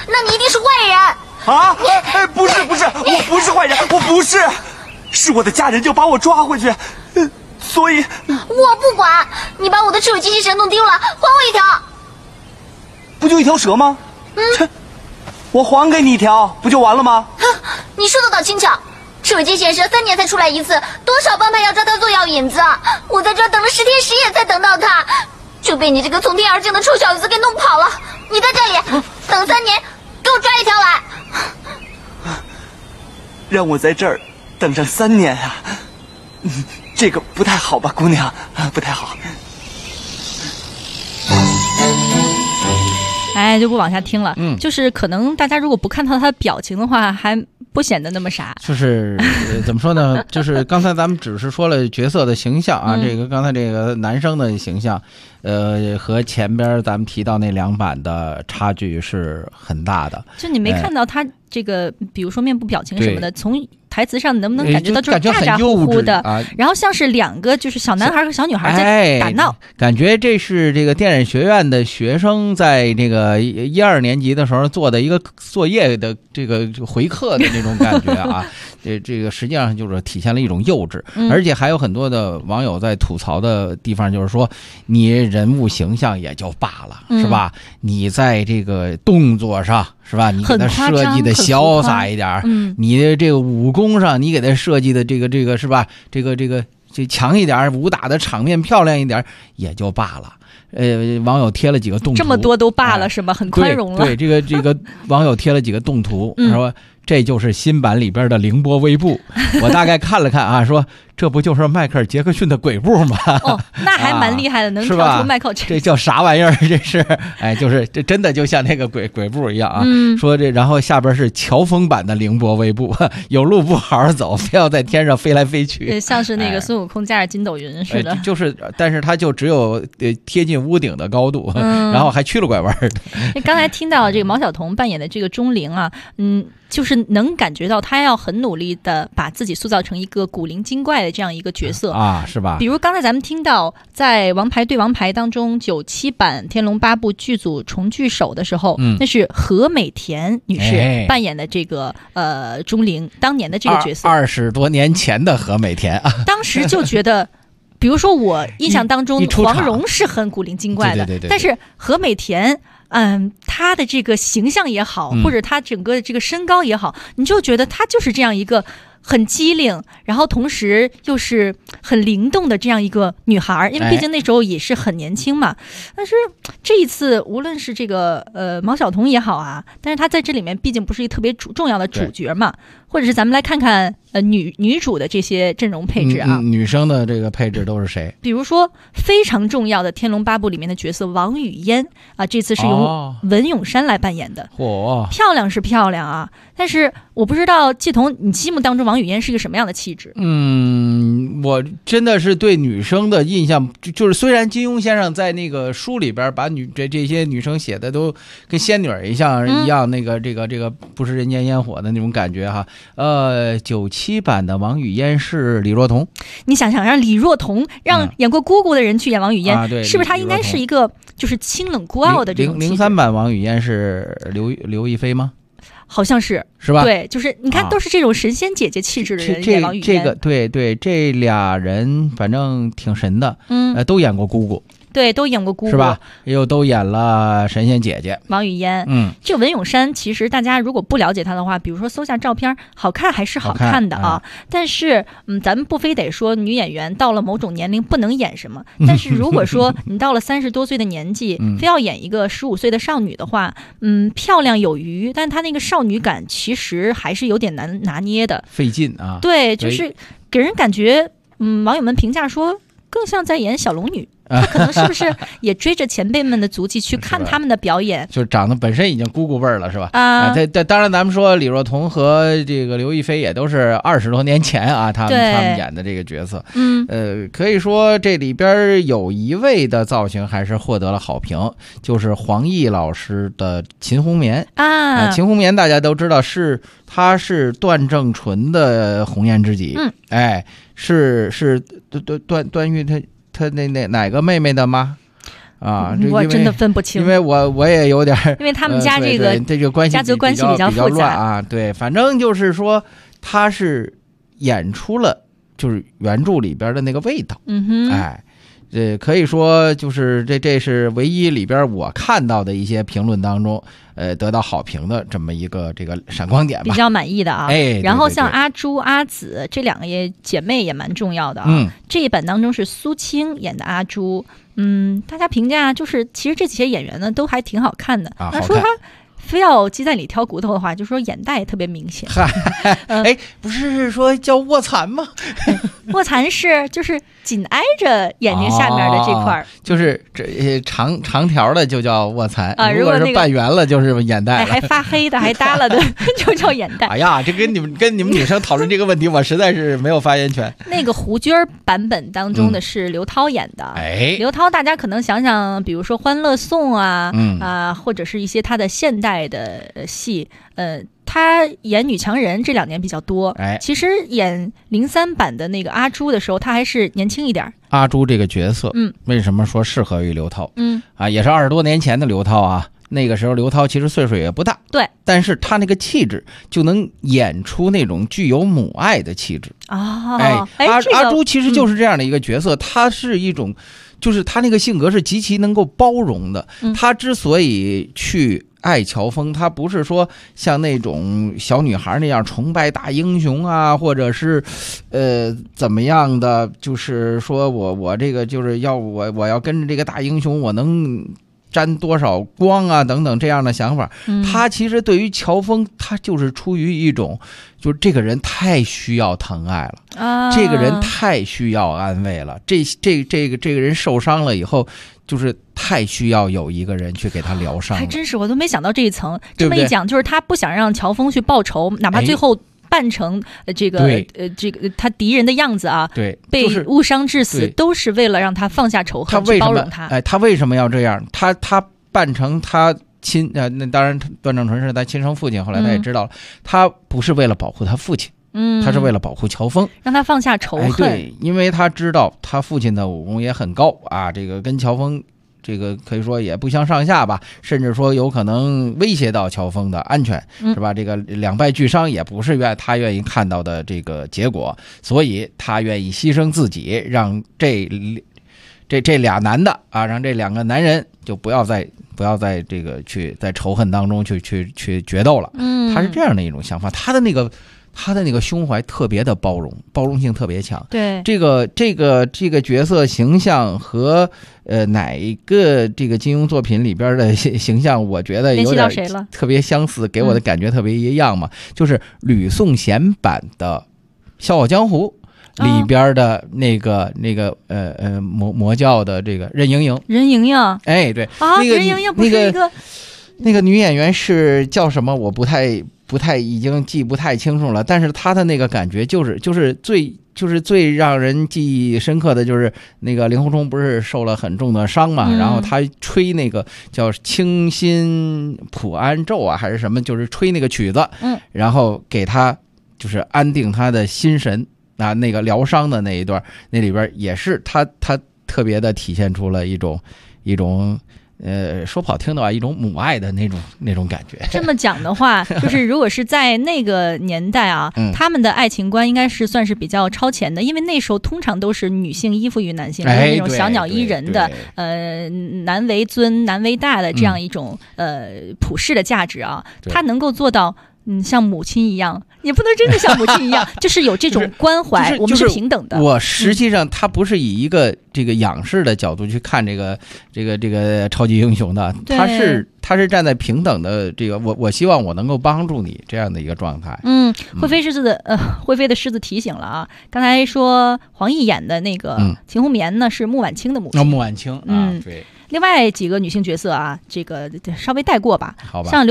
H: 那你一定是坏人
G: 啊！不是，我不是坏人，我不是，是我的家人就把我抓回去，所以
H: 我不管，你把我的赤尾机器蛇弄丢了，还我一条。
G: 不就一条蛇吗？我还给你一条，不就完了吗？
H: 你说的倒轻巧，赤尾机器蛇3年才出来一次，多少帮派要抓他做药引子，我在这等了10天10夜才等到他，就被你这个从天而降的臭小子给弄跑了。你在这里等3年，给我抓一条来。
G: 让我在这儿等上3年啊！这个不太好吧，姑娘，不太好。
D: 哎，就不往下听了。就是可能大家如果不看到他的表情的话，还不显得那么傻。
E: 就是怎么说呢？就是刚才咱们只是说了角色的形象啊，这个刚才这个男生的形象，和前边咱们提到那2版的差距是很大的。
D: 就你没看到他这个，比如说面部表情什么的，从台词上能不能感觉到就是咋咋呼呼的，然后像是2个就是小男孩和小女孩在打闹，
E: 感觉这是这个电影学院的学生在这个1、2年级的时候做的一个作业的这个回课的那种感觉啊。这个实际上就是体现了一种幼稚，而且还有很多的网友在吐槽的地方，就是说你人物形象也就罢了，是吧？你在这个动作上，是吧？你给他设计的潇洒一点，你的这个武功上，你给他设计的这个是吧？这强一点，武打的场面漂亮一点也就罢了。网友贴了几个动图，
D: 这么多都罢了，是吧？很宽容了。
E: 对，这个网友贴了几个动图，说这就是新版里边的凌波微步。我大概看了看啊，说这不就是迈克尔·杰克逊的鬼步吗？
D: 哦，那还蛮厉害的，能跳出迈克尔·杰克逊。
E: 这叫啥玩意儿？这是，就是这真的就像那个鬼步一样啊。说这，然后下边是乔峰版的凌波微步，有路不好好走，非要在天上飞来飞去，
D: 像是那个孙悟空驾着筋斗云似的。
E: 就是，但是他就只有贴近屋顶的高度，然后还去了拐弯的。
D: 刚才听到这个毛晓彤扮演的这个钟灵啊，就是能感觉到他要很努力的把自己塑造成一个古灵精怪的这样一个角色
E: 啊，是吧？
D: 比如刚才咱们听到在《王牌对王牌》当中97版《天龙八部》剧组重聚首的时候，那是何美田女士扮演的这个钟灵当年的这个角色
E: ，20多年前的何美田啊，
D: 当时就觉得。比如说，我印象当中，黄蓉是很古灵精怪的，
E: 对，
D: 但是何美田，她的这个形象也好，或者她整个的这个身高也好，你就觉得她就是这样一个很机灵，然后同时又是很灵动的这样一个女孩，因为毕竟那时候也是很年轻嘛。但是这一次，无论是这个毛晓彤也好啊，但是她在这里面毕竟不是一个特别重要的主角嘛，或者是咱们来看看女主的这些阵容配置啊，
E: 女生的这个配置都是谁？
D: 比如说非常重要的《天龙八部》里面的角色王语嫣啊，这次是由文咏珊来扮演的。漂亮是漂亮啊，但是我不知道季彤，你心目当中王语嫣是一个什么样的气质？
E: 我真的是对女生的印象，就是虽然金庸先生在那个书里边把这些女生写的都跟仙女一样，那个这个不是人间烟火的那种感觉哈。97版的王语嫣是李若彤，
D: 你想想让李若彤让演过姑姑的人去演王语嫣，
E: 对，
D: 是不是她应该是一个就是清冷孤傲的这种气质
E: ？03版王语嫣是刘亦菲吗？
D: 好像是
E: 吧？
D: 对，就是你看，都是这种神仙姐姐气质的人演王语嫣。
E: 这个对，这俩人反正挺神的，都演过姑姑。
D: 对，都演过姑姑
E: 是吧？又都演了神仙姐姐
D: 王语嫣。这个文咏珊其实大家如果不了解她的话，比如说搜下照片，好看还是好看的啊。但是咱们不非得说女演员到了某种年龄不能演什么，但是如果说你到了30多岁的年纪，非要演一个15岁的少女的话，漂亮有余，但她那个少女感其实还是有点难拿捏的，
E: 费劲啊。
D: 对，就是给人感觉，网友们评价说更像在演小龙女。他可能是不是也追着前辈们的足迹去看他们的表演？
E: 就长得本身已经姑姑味儿了，是吧？当然，咱们说李若彤和这个刘亦菲也都是20多年前啊，他们演的这个角色。可以说这里边有一位的造型还是获得了好评，就是黄奕老师的秦红棉啊。秦红棉大家都知道他是段正淳的红颜知己，是段誉他哪个妹妹的吗？ 啊，
D: 我真的分不清，
E: 因为我也有点，
D: 因为他们家这
E: 个关系
D: 家族关系比较复杂
E: 啊。对，反正就是说他是演出了就是原著里边的那个味道。哎。可以说就是这是唯一里边我看到的一些评论当中，得到好评的这么一个这个闪光点吧，
D: 比较满意的啊。然后像阿朱、阿紫这两个姐妹也蛮重要的啊。这一本当中是苏青演的阿朱，大家评价就是其实这几些演员呢都还挺好看的。
E: 那
D: 说他非要鸡在里挑骨头的话，就说眼袋也特别明显。
E: 不是说叫卧蚕吗？
D: 卧蚕是就是紧挨着眼睛下面的这块
E: 就是这长条的就叫卧蚕
D: 啊。
E: 如果是半圆了就是眼袋
D: 还发黑的还耷了的就叫眼袋。
E: 哎呀，这跟你们女生讨论这个问题，我实在是没有发言权。
D: 那个胡军版本当中的是刘涛演的。刘涛大家可能想想，比如说《欢乐颂》啊，或者是一些他的现代的戏，他演女强人这2年比较多。其实演03版的那个阿朱的时候，他还是年轻一点。
E: 阿朱这个角色，为什么说适合于刘涛？也是20多年前的刘涛啊。那个时候刘涛其实岁数也不大，
D: 对，
E: 但是他那个气质就能演出那种具有母爱的气质
D: 啊。
E: 阿朱其实就是这样的一个角色，他是一种，就是他那个性格是极其能够包容的。他之所以去爱乔峰，他不是说像那种小女孩那样崇拜大英雄啊，或者是怎么样的，就是说我这个就是要我要跟着这个大英雄，我能沾多少光啊等等这样的想法。他其实对于乔峰，他就是出于一种就是这个人太需要疼爱了这个人太需要安慰了，这个人受伤了以后，就是太需要有一个人去给他疗伤。
D: 还真是，我都没想到这一层。这么一讲，就是他不想让乔峰去报仇，哪怕最后扮成这个他敌人的样子啊，
E: 对，
D: 被误伤致死，都是为了让他放下仇恨，去包容他。
E: 他为什么要这样？他扮成他那当然段正淳是他亲生父亲，后来他也知道了，他不是为了保护他父亲，他是为了保护乔峰，
D: 让他放下仇恨。
E: 对，因为他知道他父亲的武功也很高啊，这个跟乔峰这个可以说也不相上下吧，甚至说有可能威胁到乔峰的安全，是吧？这个两败俱伤也不是他愿意看到的这个结果，所以他愿意牺牲自己，让这俩男的啊，让这2个男人就不要在这个在仇恨当中去决斗了。他是这样的一种想法，他的那个胸怀特别的包容性特别强。
D: 对，
E: 这个角色形象和哪一个这个金庸作品里边的形象，我觉得有点特别相似，给我的感觉特别一样嘛。就是吕颂贤版的《笑傲江湖》里边的那个魔教的这个任盈盈。哎，对
D: 啊，任盈盈不是一个
E: 那个女演员是叫什么？我不太已经记不太清楚了，但是她的那个感觉就是最让人记忆深刻的就是那个令狐冲不是受了很重的伤嘛，然后他吹那个叫清心普安咒啊还是什么，就是吹那个曲子，然后给他就是安定他的心神啊，那个疗伤的那一段，那里边也是他特别的体现出了一种说不好听的话，一种母爱的那种感觉。
D: 这么讲的话，就是如果是在那个年代啊，他们的爱情观应该是算是比较超前的，因为那时候通常都是女性依附于男性，那种小鸟依人的，男为尊男为大的这样一种普世的价值啊，他能够做到。像母亲一样，也不能真的像母亲一样，就是有这种关怀，我们是平等的。
E: 我实际上他不是以一个这个仰视的角度去看这个超级英雄的，他是站在平等的这个，我希望我能够帮助你这样的一个状态。
D: 会飞的狮子提醒了啊，刚才说黄奕演的那个秦红棉呢是穆婉清的母亲。
E: 穆婉清啊，对。
D: 另外几个女性角色啊，这个稍微带过吧，
E: 好吧，
D: 像刘美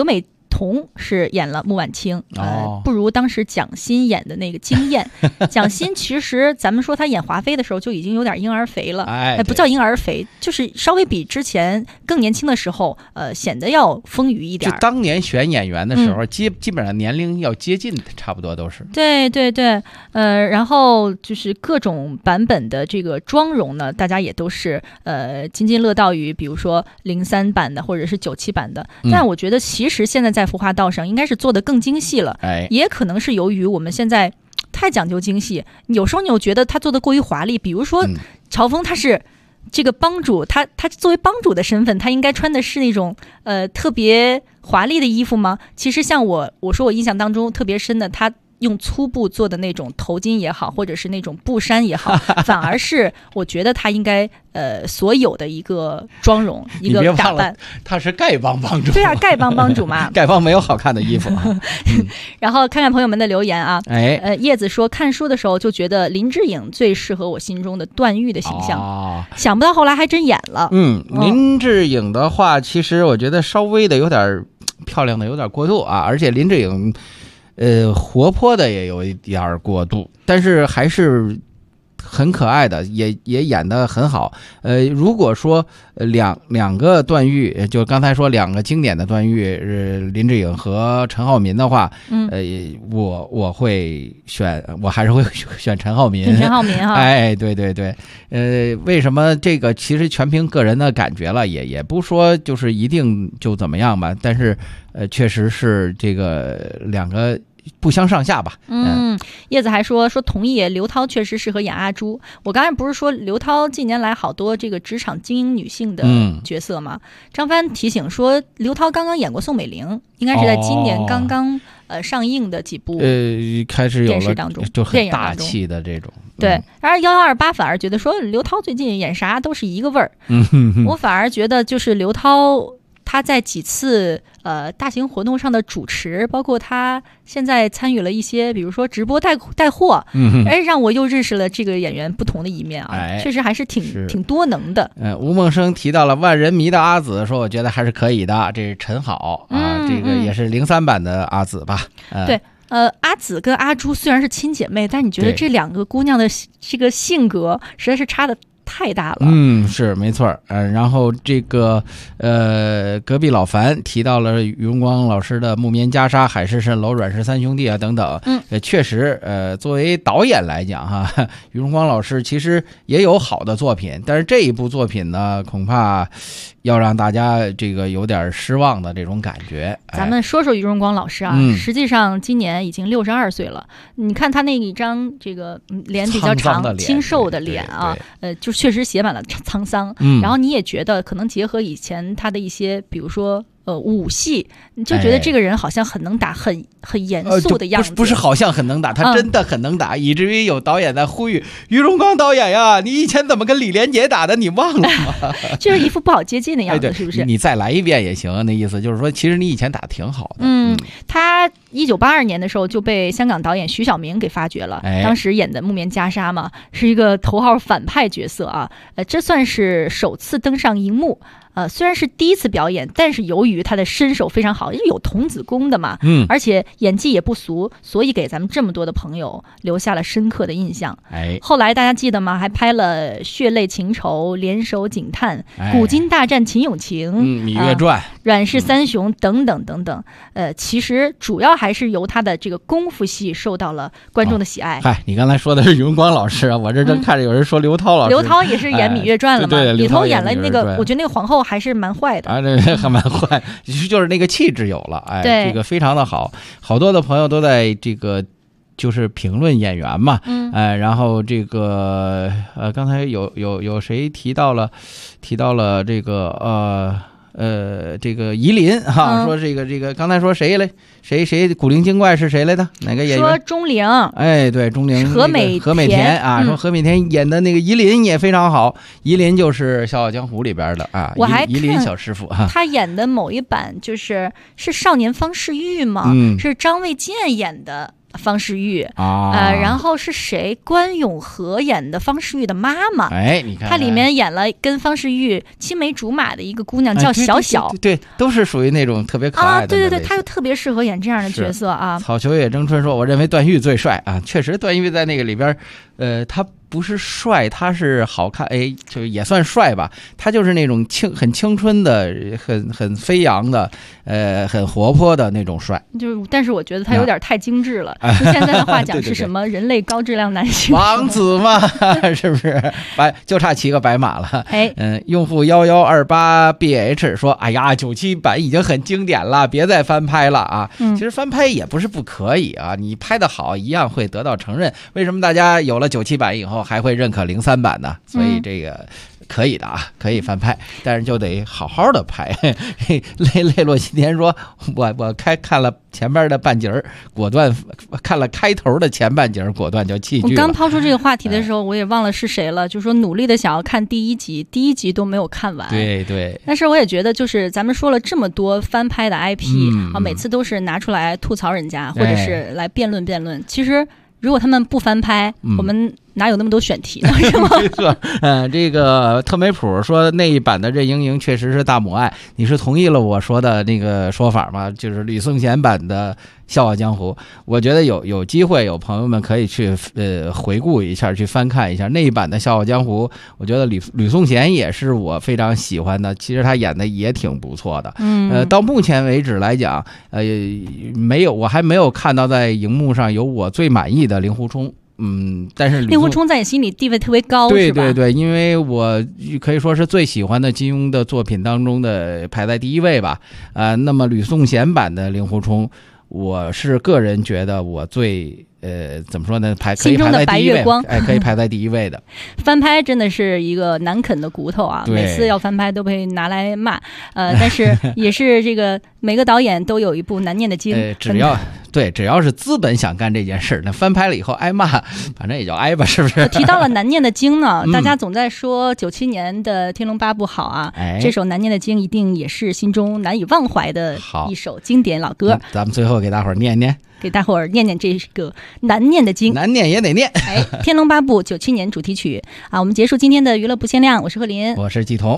D: 童是演了穆婉清，不如当时蒋欣演的那个惊艳。蒋欣其实咱们说她演华妃的时候就已经有点婴儿肥了，不叫婴儿肥，就是稍微比之前更年轻的时候，显得要丰腴一点。
E: 就当年选演员的时候，基本上年龄要接近，差不多都是。
D: 对对对，然后就是各种版本的这个妆容呢，大家也都是津津乐道于，比如说03版的或者是97版的。但我觉得其实现在在服化道上应该是做得更精细了，也可能是由于我们现在太讲究精细，有时候你又觉得他做的过于华丽。比如说乔峰他是这个帮主，他作为帮主的身份，他应该穿的是那种特别华丽的衣服吗？其实像我说我印象当中特别深的，他用粗布做的那种头巾也好，或者是那种布衫也好，反而是我觉得他应该所有的一个妆容一个打扮。
E: 他是丐帮帮主。
D: 对啊，丐帮帮主嘛。
E: 丐帮没有好看的衣服。
D: 然后看看朋友们的留言啊。叶子说看书的时候就觉得林志颖最适合我心中的段誉的形象，想不到后来还真演了。
E: 林志颖的话，其实我觉得稍微的有点漂亮的有点过度啊，而且林志颖活泼的也有一点过度，但是还是很可爱的，也演得很好。如果说两个段誉，就刚才说两个经典的段誉，林志颖和陈浩民的话，我会选，我还是会选陈浩民。
D: 陈浩民哈，
E: 对对对，为什么这个其实全凭个人的感觉了，也不说就是一定就怎么样吧，但是确实是这个两个不相上下吧。
D: 叶子还说同意，刘涛确实适合演阿朱。我刚才不是说刘涛近年来好多这个职场精英女性的角色吗？张帆提醒说刘涛刚刚演过宋美龄，应该是在今年刚刚上映的几部
E: 开始有了
D: 电视当中
E: 就很大气的这种。
D: 对，而1128反而觉得说刘涛最近演啥都是一个味儿。我反而觉得就是刘涛他在几次大型活动上的主持，包括他现在参与了一些比如说直播带货，让我又认识了这个演员不同的一面啊，确实还是挺多能的。
E: 吴梦生提到了万人迷的阿紫，说我觉得还是可以的，这是陈好啊，这个也是03版的阿紫吧。
D: 对，阿紫跟阿朱虽然是亲姐妹，但你觉得这两个姑娘的这个性格实在是差的太大了。
E: 是没错。然后这个隔壁老樊提到了于荣光老师的木棉袈裟、海市蜃楼、阮氏三兄弟啊等等。确实作为导演来讲哈，于荣光老师其实也有好的作品，但是这一部作品呢，恐怕要让大家这个有点失望的这种感觉。
D: 咱们说说于荣光老师啊，实际上今年已经62岁了。你看他那一张这个脸比较长、清瘦的脸啊，就确实写满了沧桑。然后你也觉得可能结合以前他的一些，比如说武戏，你就觉得这个人好像很能打，很严肃的样子。
E: 不是好像很能打，他真的很能打，以至于有导演在呼吁于荣光导演呀，你以前怎么跟李连杰打的，你忘了吗？
D: 就是一副不好接近的样子，是不是？
E: 你再来一遍也行，那意思就是说，其实你以前打得挺好的。
D: 他1982年的时候就被香港导演徐晓明给发掘了，当时演的木棉袈裟嘛，是一个头号反派角色啊，这算是首次登上荧幕。虽然是第一次表演，但是由于他的身手非常好，因为有童子功的嘛，而且演技也不俗，所以给咱们这么多的朋友留下了深刻的印象。后来大家记得吗？还拍了《血泪情仇》《联手警探》《古今大战秦俑情》
E: 《芈月传》
D: 阮氏三雄等等等等。其实主要还是由他的这个功夫戏受到了观众的喜爱。
E: 你刚才说的是于荣光老师啊，我这正看着有人说刘涛老师。
D: 刘涛也是演《芈月传》了嘛？
E: 对，
D: 里头演了那个，我觉得那个皇后还是蛮坏的
E: 啊，这还蛮坏，就是那个气质有了，这个非常的好，好多的朋友都在这个就是评论演员嘛，然后这个刚才有谁提到了这个这个夷陵哈，说这个刚才说谁嘞？谁古灵精怪是谁来的？哪个演员？
D: 说钟灵。
E: 对，钟灵。
D: 何美
E: 田啊，说何美田演的那个夷陵也非常好。夷陵就是《笑傲江湖》里边的啊，
D: 我还
E: 夷陵小师傅啊。
D: 他演的某一版是少年方世玉吗？是张卫健演的方世玉然后是谁？关咏荷演的方世玉的妈妈。
E: 哎，你看，
D: 她里面演了跟方世玉青梅竹马的一个姑娘，叫小小。
E: 对，都是属于那种特别可爱的。
D: 对，她又特别适合演这样的角色啊。
E: 草球野争春说：“我认为段誉最帅啊，确实段誉在那个里边，他不是帅，他是好看，哎，就也算帅吧。他就是那种很青春的、很飞扬的，很活泼的那种帅。
D: 但是我觉得他有点太精致了。就现在的话讲是什么人类高质量男性
E: 王子嘛，是不是？就差骑个白马了。
D: 哎，
E: 用户1128BH 说：哎呀，97版已经很经典了，别再翻拍了啊。其实翻拍也不是不可以啊，你拍得好一样会得到承认。为什么大家有了97版以后还会认可03版呢？所以这个可以的啊，可以翻拍，但是就得好好的拍。泪落今天说，我看了前边的半截儿，果断看了开头的前半截儿，果断就弃剧了。
D: 我刚抛出这个话题的时候，我也忘了是谁了，就说努力的想要看第一集都没有看完。
E: 对。
D: 但是我也觉得，就是咱们说了这么多翻拍的 IP 每次都是拿出来吐槽人家，或者是来辩论。其实如果他们不翻拍，我们哪有那么多选题呢？是吗？
E: 这个特梅普说那一版的任盈盈确实是大母爱，你是同意了我说的那个说法吗？就是吕颂贤版的《笑傲江湖》，我觉得有机会，有朋友们可以去回顾一下，去翻看一下那一版的《笑傲江湖》。我觉得吕颂贤也是我非常喜欢的，其实他演的也挺不错的。到目前为止来讲，我还没有看到在荧幕上有我最满意的令狐冲。但是
D: 令狐冲在你心里地位特别高，是吧？
E: 对，因为我可以说是最喜欢的金庸的作品当中的排在第一位吧。那么吕颂贤版的令狐冲，我是个人觉得我最怎么说呢？可以排在第一位，可以排在第一位的。
D: 翻拍真的是一个难啃的骨头啊！每次要翻拍都被拿来骂，但是也是这个每个导演都有一部难念的经。
E: 只要是资本想干这件事，那翻拍了以后挨骂，反正也就挨吧，是不是？
D: 提到了难念的经呢，大家总在说97年的《天龙八部》好啊，这首难念的经一定也是心中难以忘怀的一首经典老歌。
E: 咱们最后给大伙儿念念。
D: 给大伙儿念念这个难念的经，
E: 难念也得念。
D: 《天龙八部》97年主题曲啊！我们结束今天的娱乐不限量，我是贺林，
E: 我是季彤。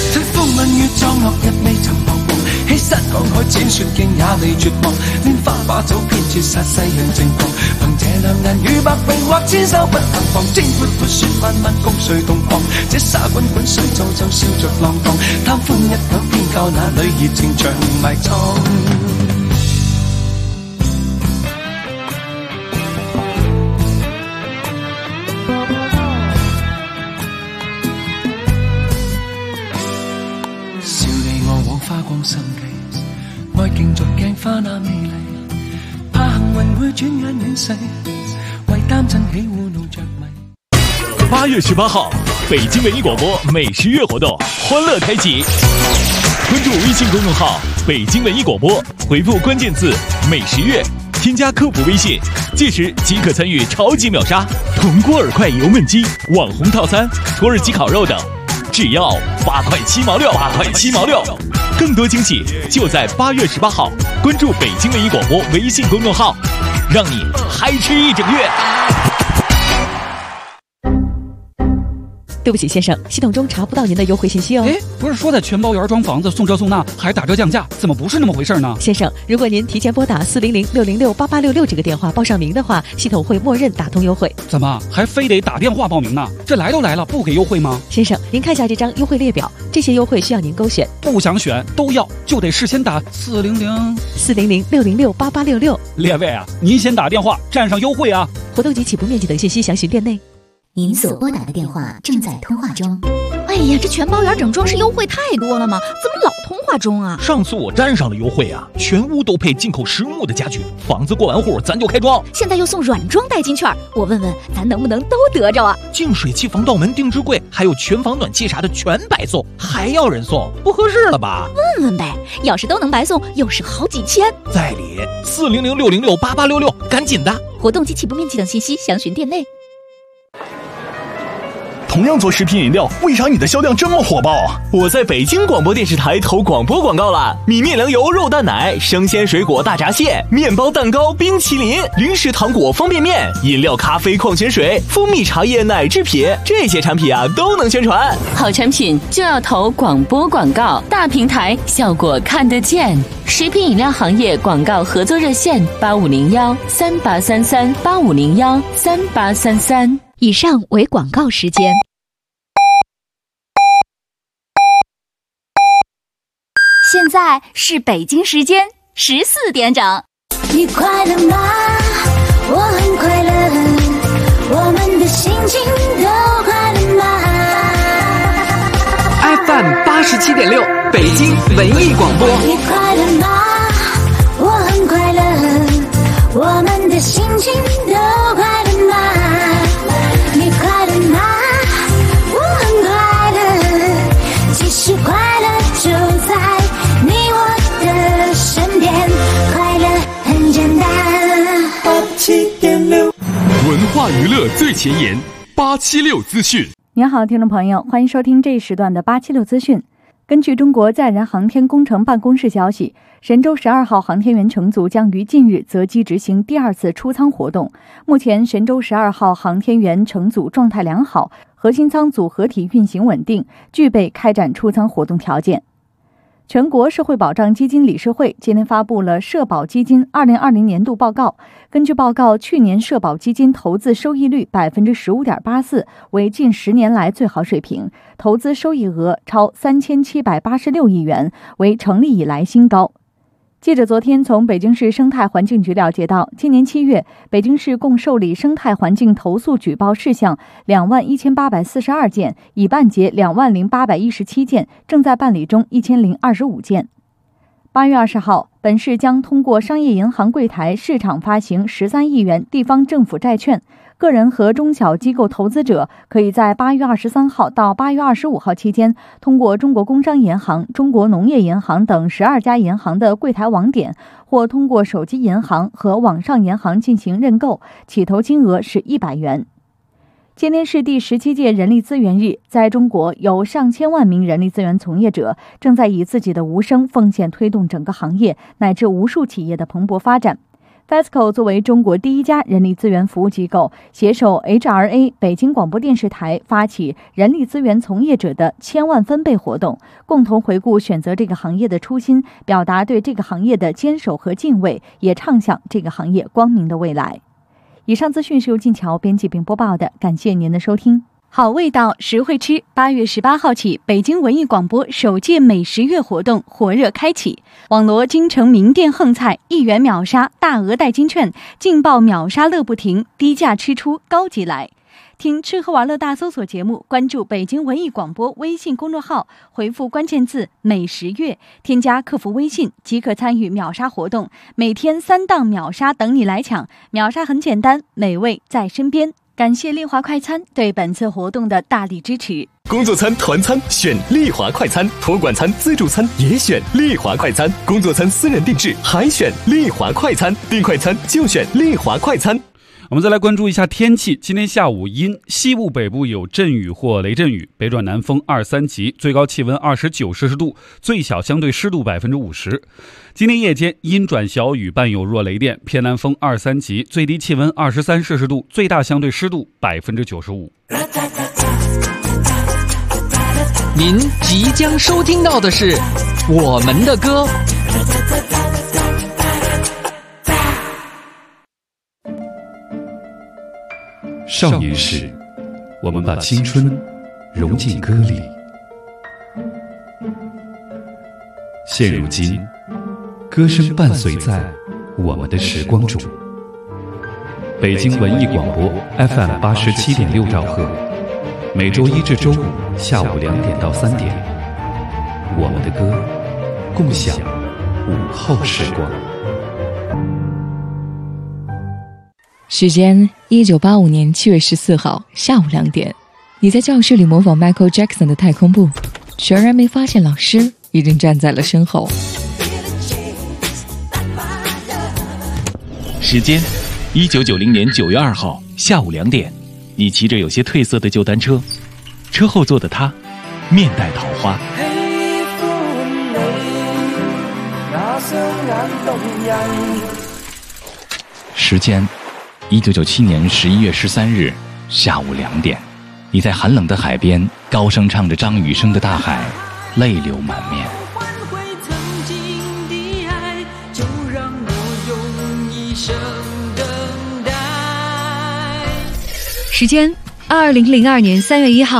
Q: 欺山趕海剪雪徑也未絕望，拈花把酒偏絕殺世人情狂，憑這兩眼與百臂或千手不能防，蒸闊闊雪漫漫共誰同航？這沙滾滾水皺皺笑着浪蕩，貪歡一晌偏教那裏熱情長埋藏。花光心計，愛競逐鏡花那美麗，怕幸運會轉眼亂逝，為擔震起糊弄着迷。
A: 8月18號，北京文藝廣播美食月活動歡樂開啟，關注微信公眾號北京文藝廣播，回復關鍵字美食月，添加客服微信，屆時即可參與超級秒殺銅鍋耳塊油燜雞、網紅套餐、土耳其烤肉等，只要8塊7毛6，8塊7毛6。更多驚喜就在8月18號，關注北京文藝廣播微信公眾號，讓你嗨吃一整月。
N: 对不起，先生，系统中查不到您的优惠信息哦。
O: 不是说在全包原装房子送这送那还打折降价，怎么不是那么回事呢？
N: 先生，如果您提前拨打400-606-8866这个电话报上名的话，系统会默认打通优惠。
O: 怎么还非得打电话报名呢？这来都来了，不给优惠吗？
N: 先生，您看下这张优惠列表，这些优惠需要您勾选，
O: 不想选都要，就得事先打
N: 400-606-8866。
O: 列位啊，您先打电话占上优惠啊！
N: 活动及起步面积等信息详询店内。
M: 您所拨打的电话正在通话中。
R: 哎呀，这全包圆整装是优惠太多了吗？怎么老通话中啊？
A: 上次我占上了优惠啊，全屋都配进口实木的家具，房子过完户咱就开装。
R: 现在又送软装代金券，我问问咱能不能都得着啊？
A: 净水器、防盗门、定制柜，还有全房暖气啥的全白送，还要人送，不合适了吧？
R: 问问呗，要是都能白送，又是好几千。
A: 在理400-606-8866，赶紧的！
R: 活动及起步面积等信息详询店内。
A: 同样做食品饮料，为啥你的销量这么火爆啊？
S: 我在北京广播电视台投广播广告了，米面粮油肉蛋奶、生鲜水果大闸蟹、面包蛋糕、冰淇淋、零食糖果方便面、饮料咖啡矿泉水、蜂蜜茶叶奶制品，这些产品啊都能宣传。
T: 好产品就要投广播广告，大平台效果看得见。食品饮料行业广告合作热线8501-3833-8501-3833。
M: 以上为广告时间。
U: 现在是北京时间14点整。
H: 你快乐吗？我很快乐，我们的心情都快乐吗？
P: FM 87.6，北京文艺广播。
H: 你快乐吗？我很快乐，我们的心情都快乐吗？你快乐吗？我很快乐，其实快乐就在你我的身边，快乐很简单。87.6，
L: 文化娱乐最前沿，876资讯。
V: 您好，听众朋友，欢迎收听这一时段的876资讯。根据中国载人航天工程办公室消息，神舟12号航天员乘组将于近日择机执行第2次出舱活动。目前，神舟12号航天员乘组状态良好，核心舱组合体运行稳定，具备开展出舱活动条件。全国社会保障基金理事会今天发布了社保基金2020年度报告。根据报告，去年社保基金投资收益率 15.84%， 为近10年来最好水平，投资收益额超3786亿元，为成立以来新高。记者昨天从北京市生态环境局了解到，今年7月，北京市共受理生态环境投诉举报事项21842件，已办结20817件，正在办理中1025件。8月20号，本市将通过商业银行柜台市场发行13亿元地方政府债券。个人和中小机构投资者可以在8月23号到8月25号期间，通过中国工商银行、中国农业银行等12家银行的柜台网点，或通过手机银行和网上银行进行认购，起投金额是100元。今天是第17届人力资源日，在中国有上千万名人力资源从业者正在以自己的无声奉献推动整个行业乃至无数企业的蓬勃发展。FESCO 作为中国第一家人力资源服务机构，携手 HRA 北京广播电视台发起人力资源从业者的1000万分贝活动，共同回顾选择这个行业的初心，表达对这个行业的坚守和敬畏，也畅想这个行业光明的未来。以上资讯是由静桥编辑并播报的，感谢您的收听。好味道，实惠吃。8月18号起，北京文艺广播首届美食月活动火热开启，网罗京城名店横菜，1元秒杀，大额代金券，劲爆秒杀乐不停，低价吃出高级来。听吃喝玩乐大搜索节目，关注北京文艺广播微信公众号，回复关键字美食月，添加客服微信即可参与秒杀活动，每天3档秒杀等你来抢。秒杀很简单，美味在身边。感谢丽华快餐对本次活动的大力支持。
S: 工作餐、团餐选丽华快餐，托管餐、自助餐也选丽华快餐，工作餐私人定制还选丽华快餐，订快餐就选丽华快餐。
O: 我们再来关注一下天气。今天下午阴，西部北部有阵雨或雷阵雨，北转南风2、3级，最高气温29摄氏度，最小相对湿度50%。今天夜间阴转小雨，伴有弱雷电，偏南风2、3级，最低气温23摄氏度，最大相对湿度95%。
P: 您即将收听到的是我们的歌。
L: 少年时，我们把青春融进歌里。现如今，歌声伴随在我们的时光中。北京文艺广播 FM 87.6兆赫，每周一至周五下午2点到3点，我们的歌，共享午后时光。
W: 时间1985年7月14号下午2点，你在教室里模仿 Michael Jackson 的太空步，全然没发现老师已经站在了身后。
A: 时间1990年9月2号下午2点，你骑着有些褪色的旧单车， 车后座的他，面带桃花。
L: 时间：1997年11月13日下午2点，你在寒冷的海边高声唱着张雨生的《大海》，泪流满面。
F: 时间：2002年3月1号。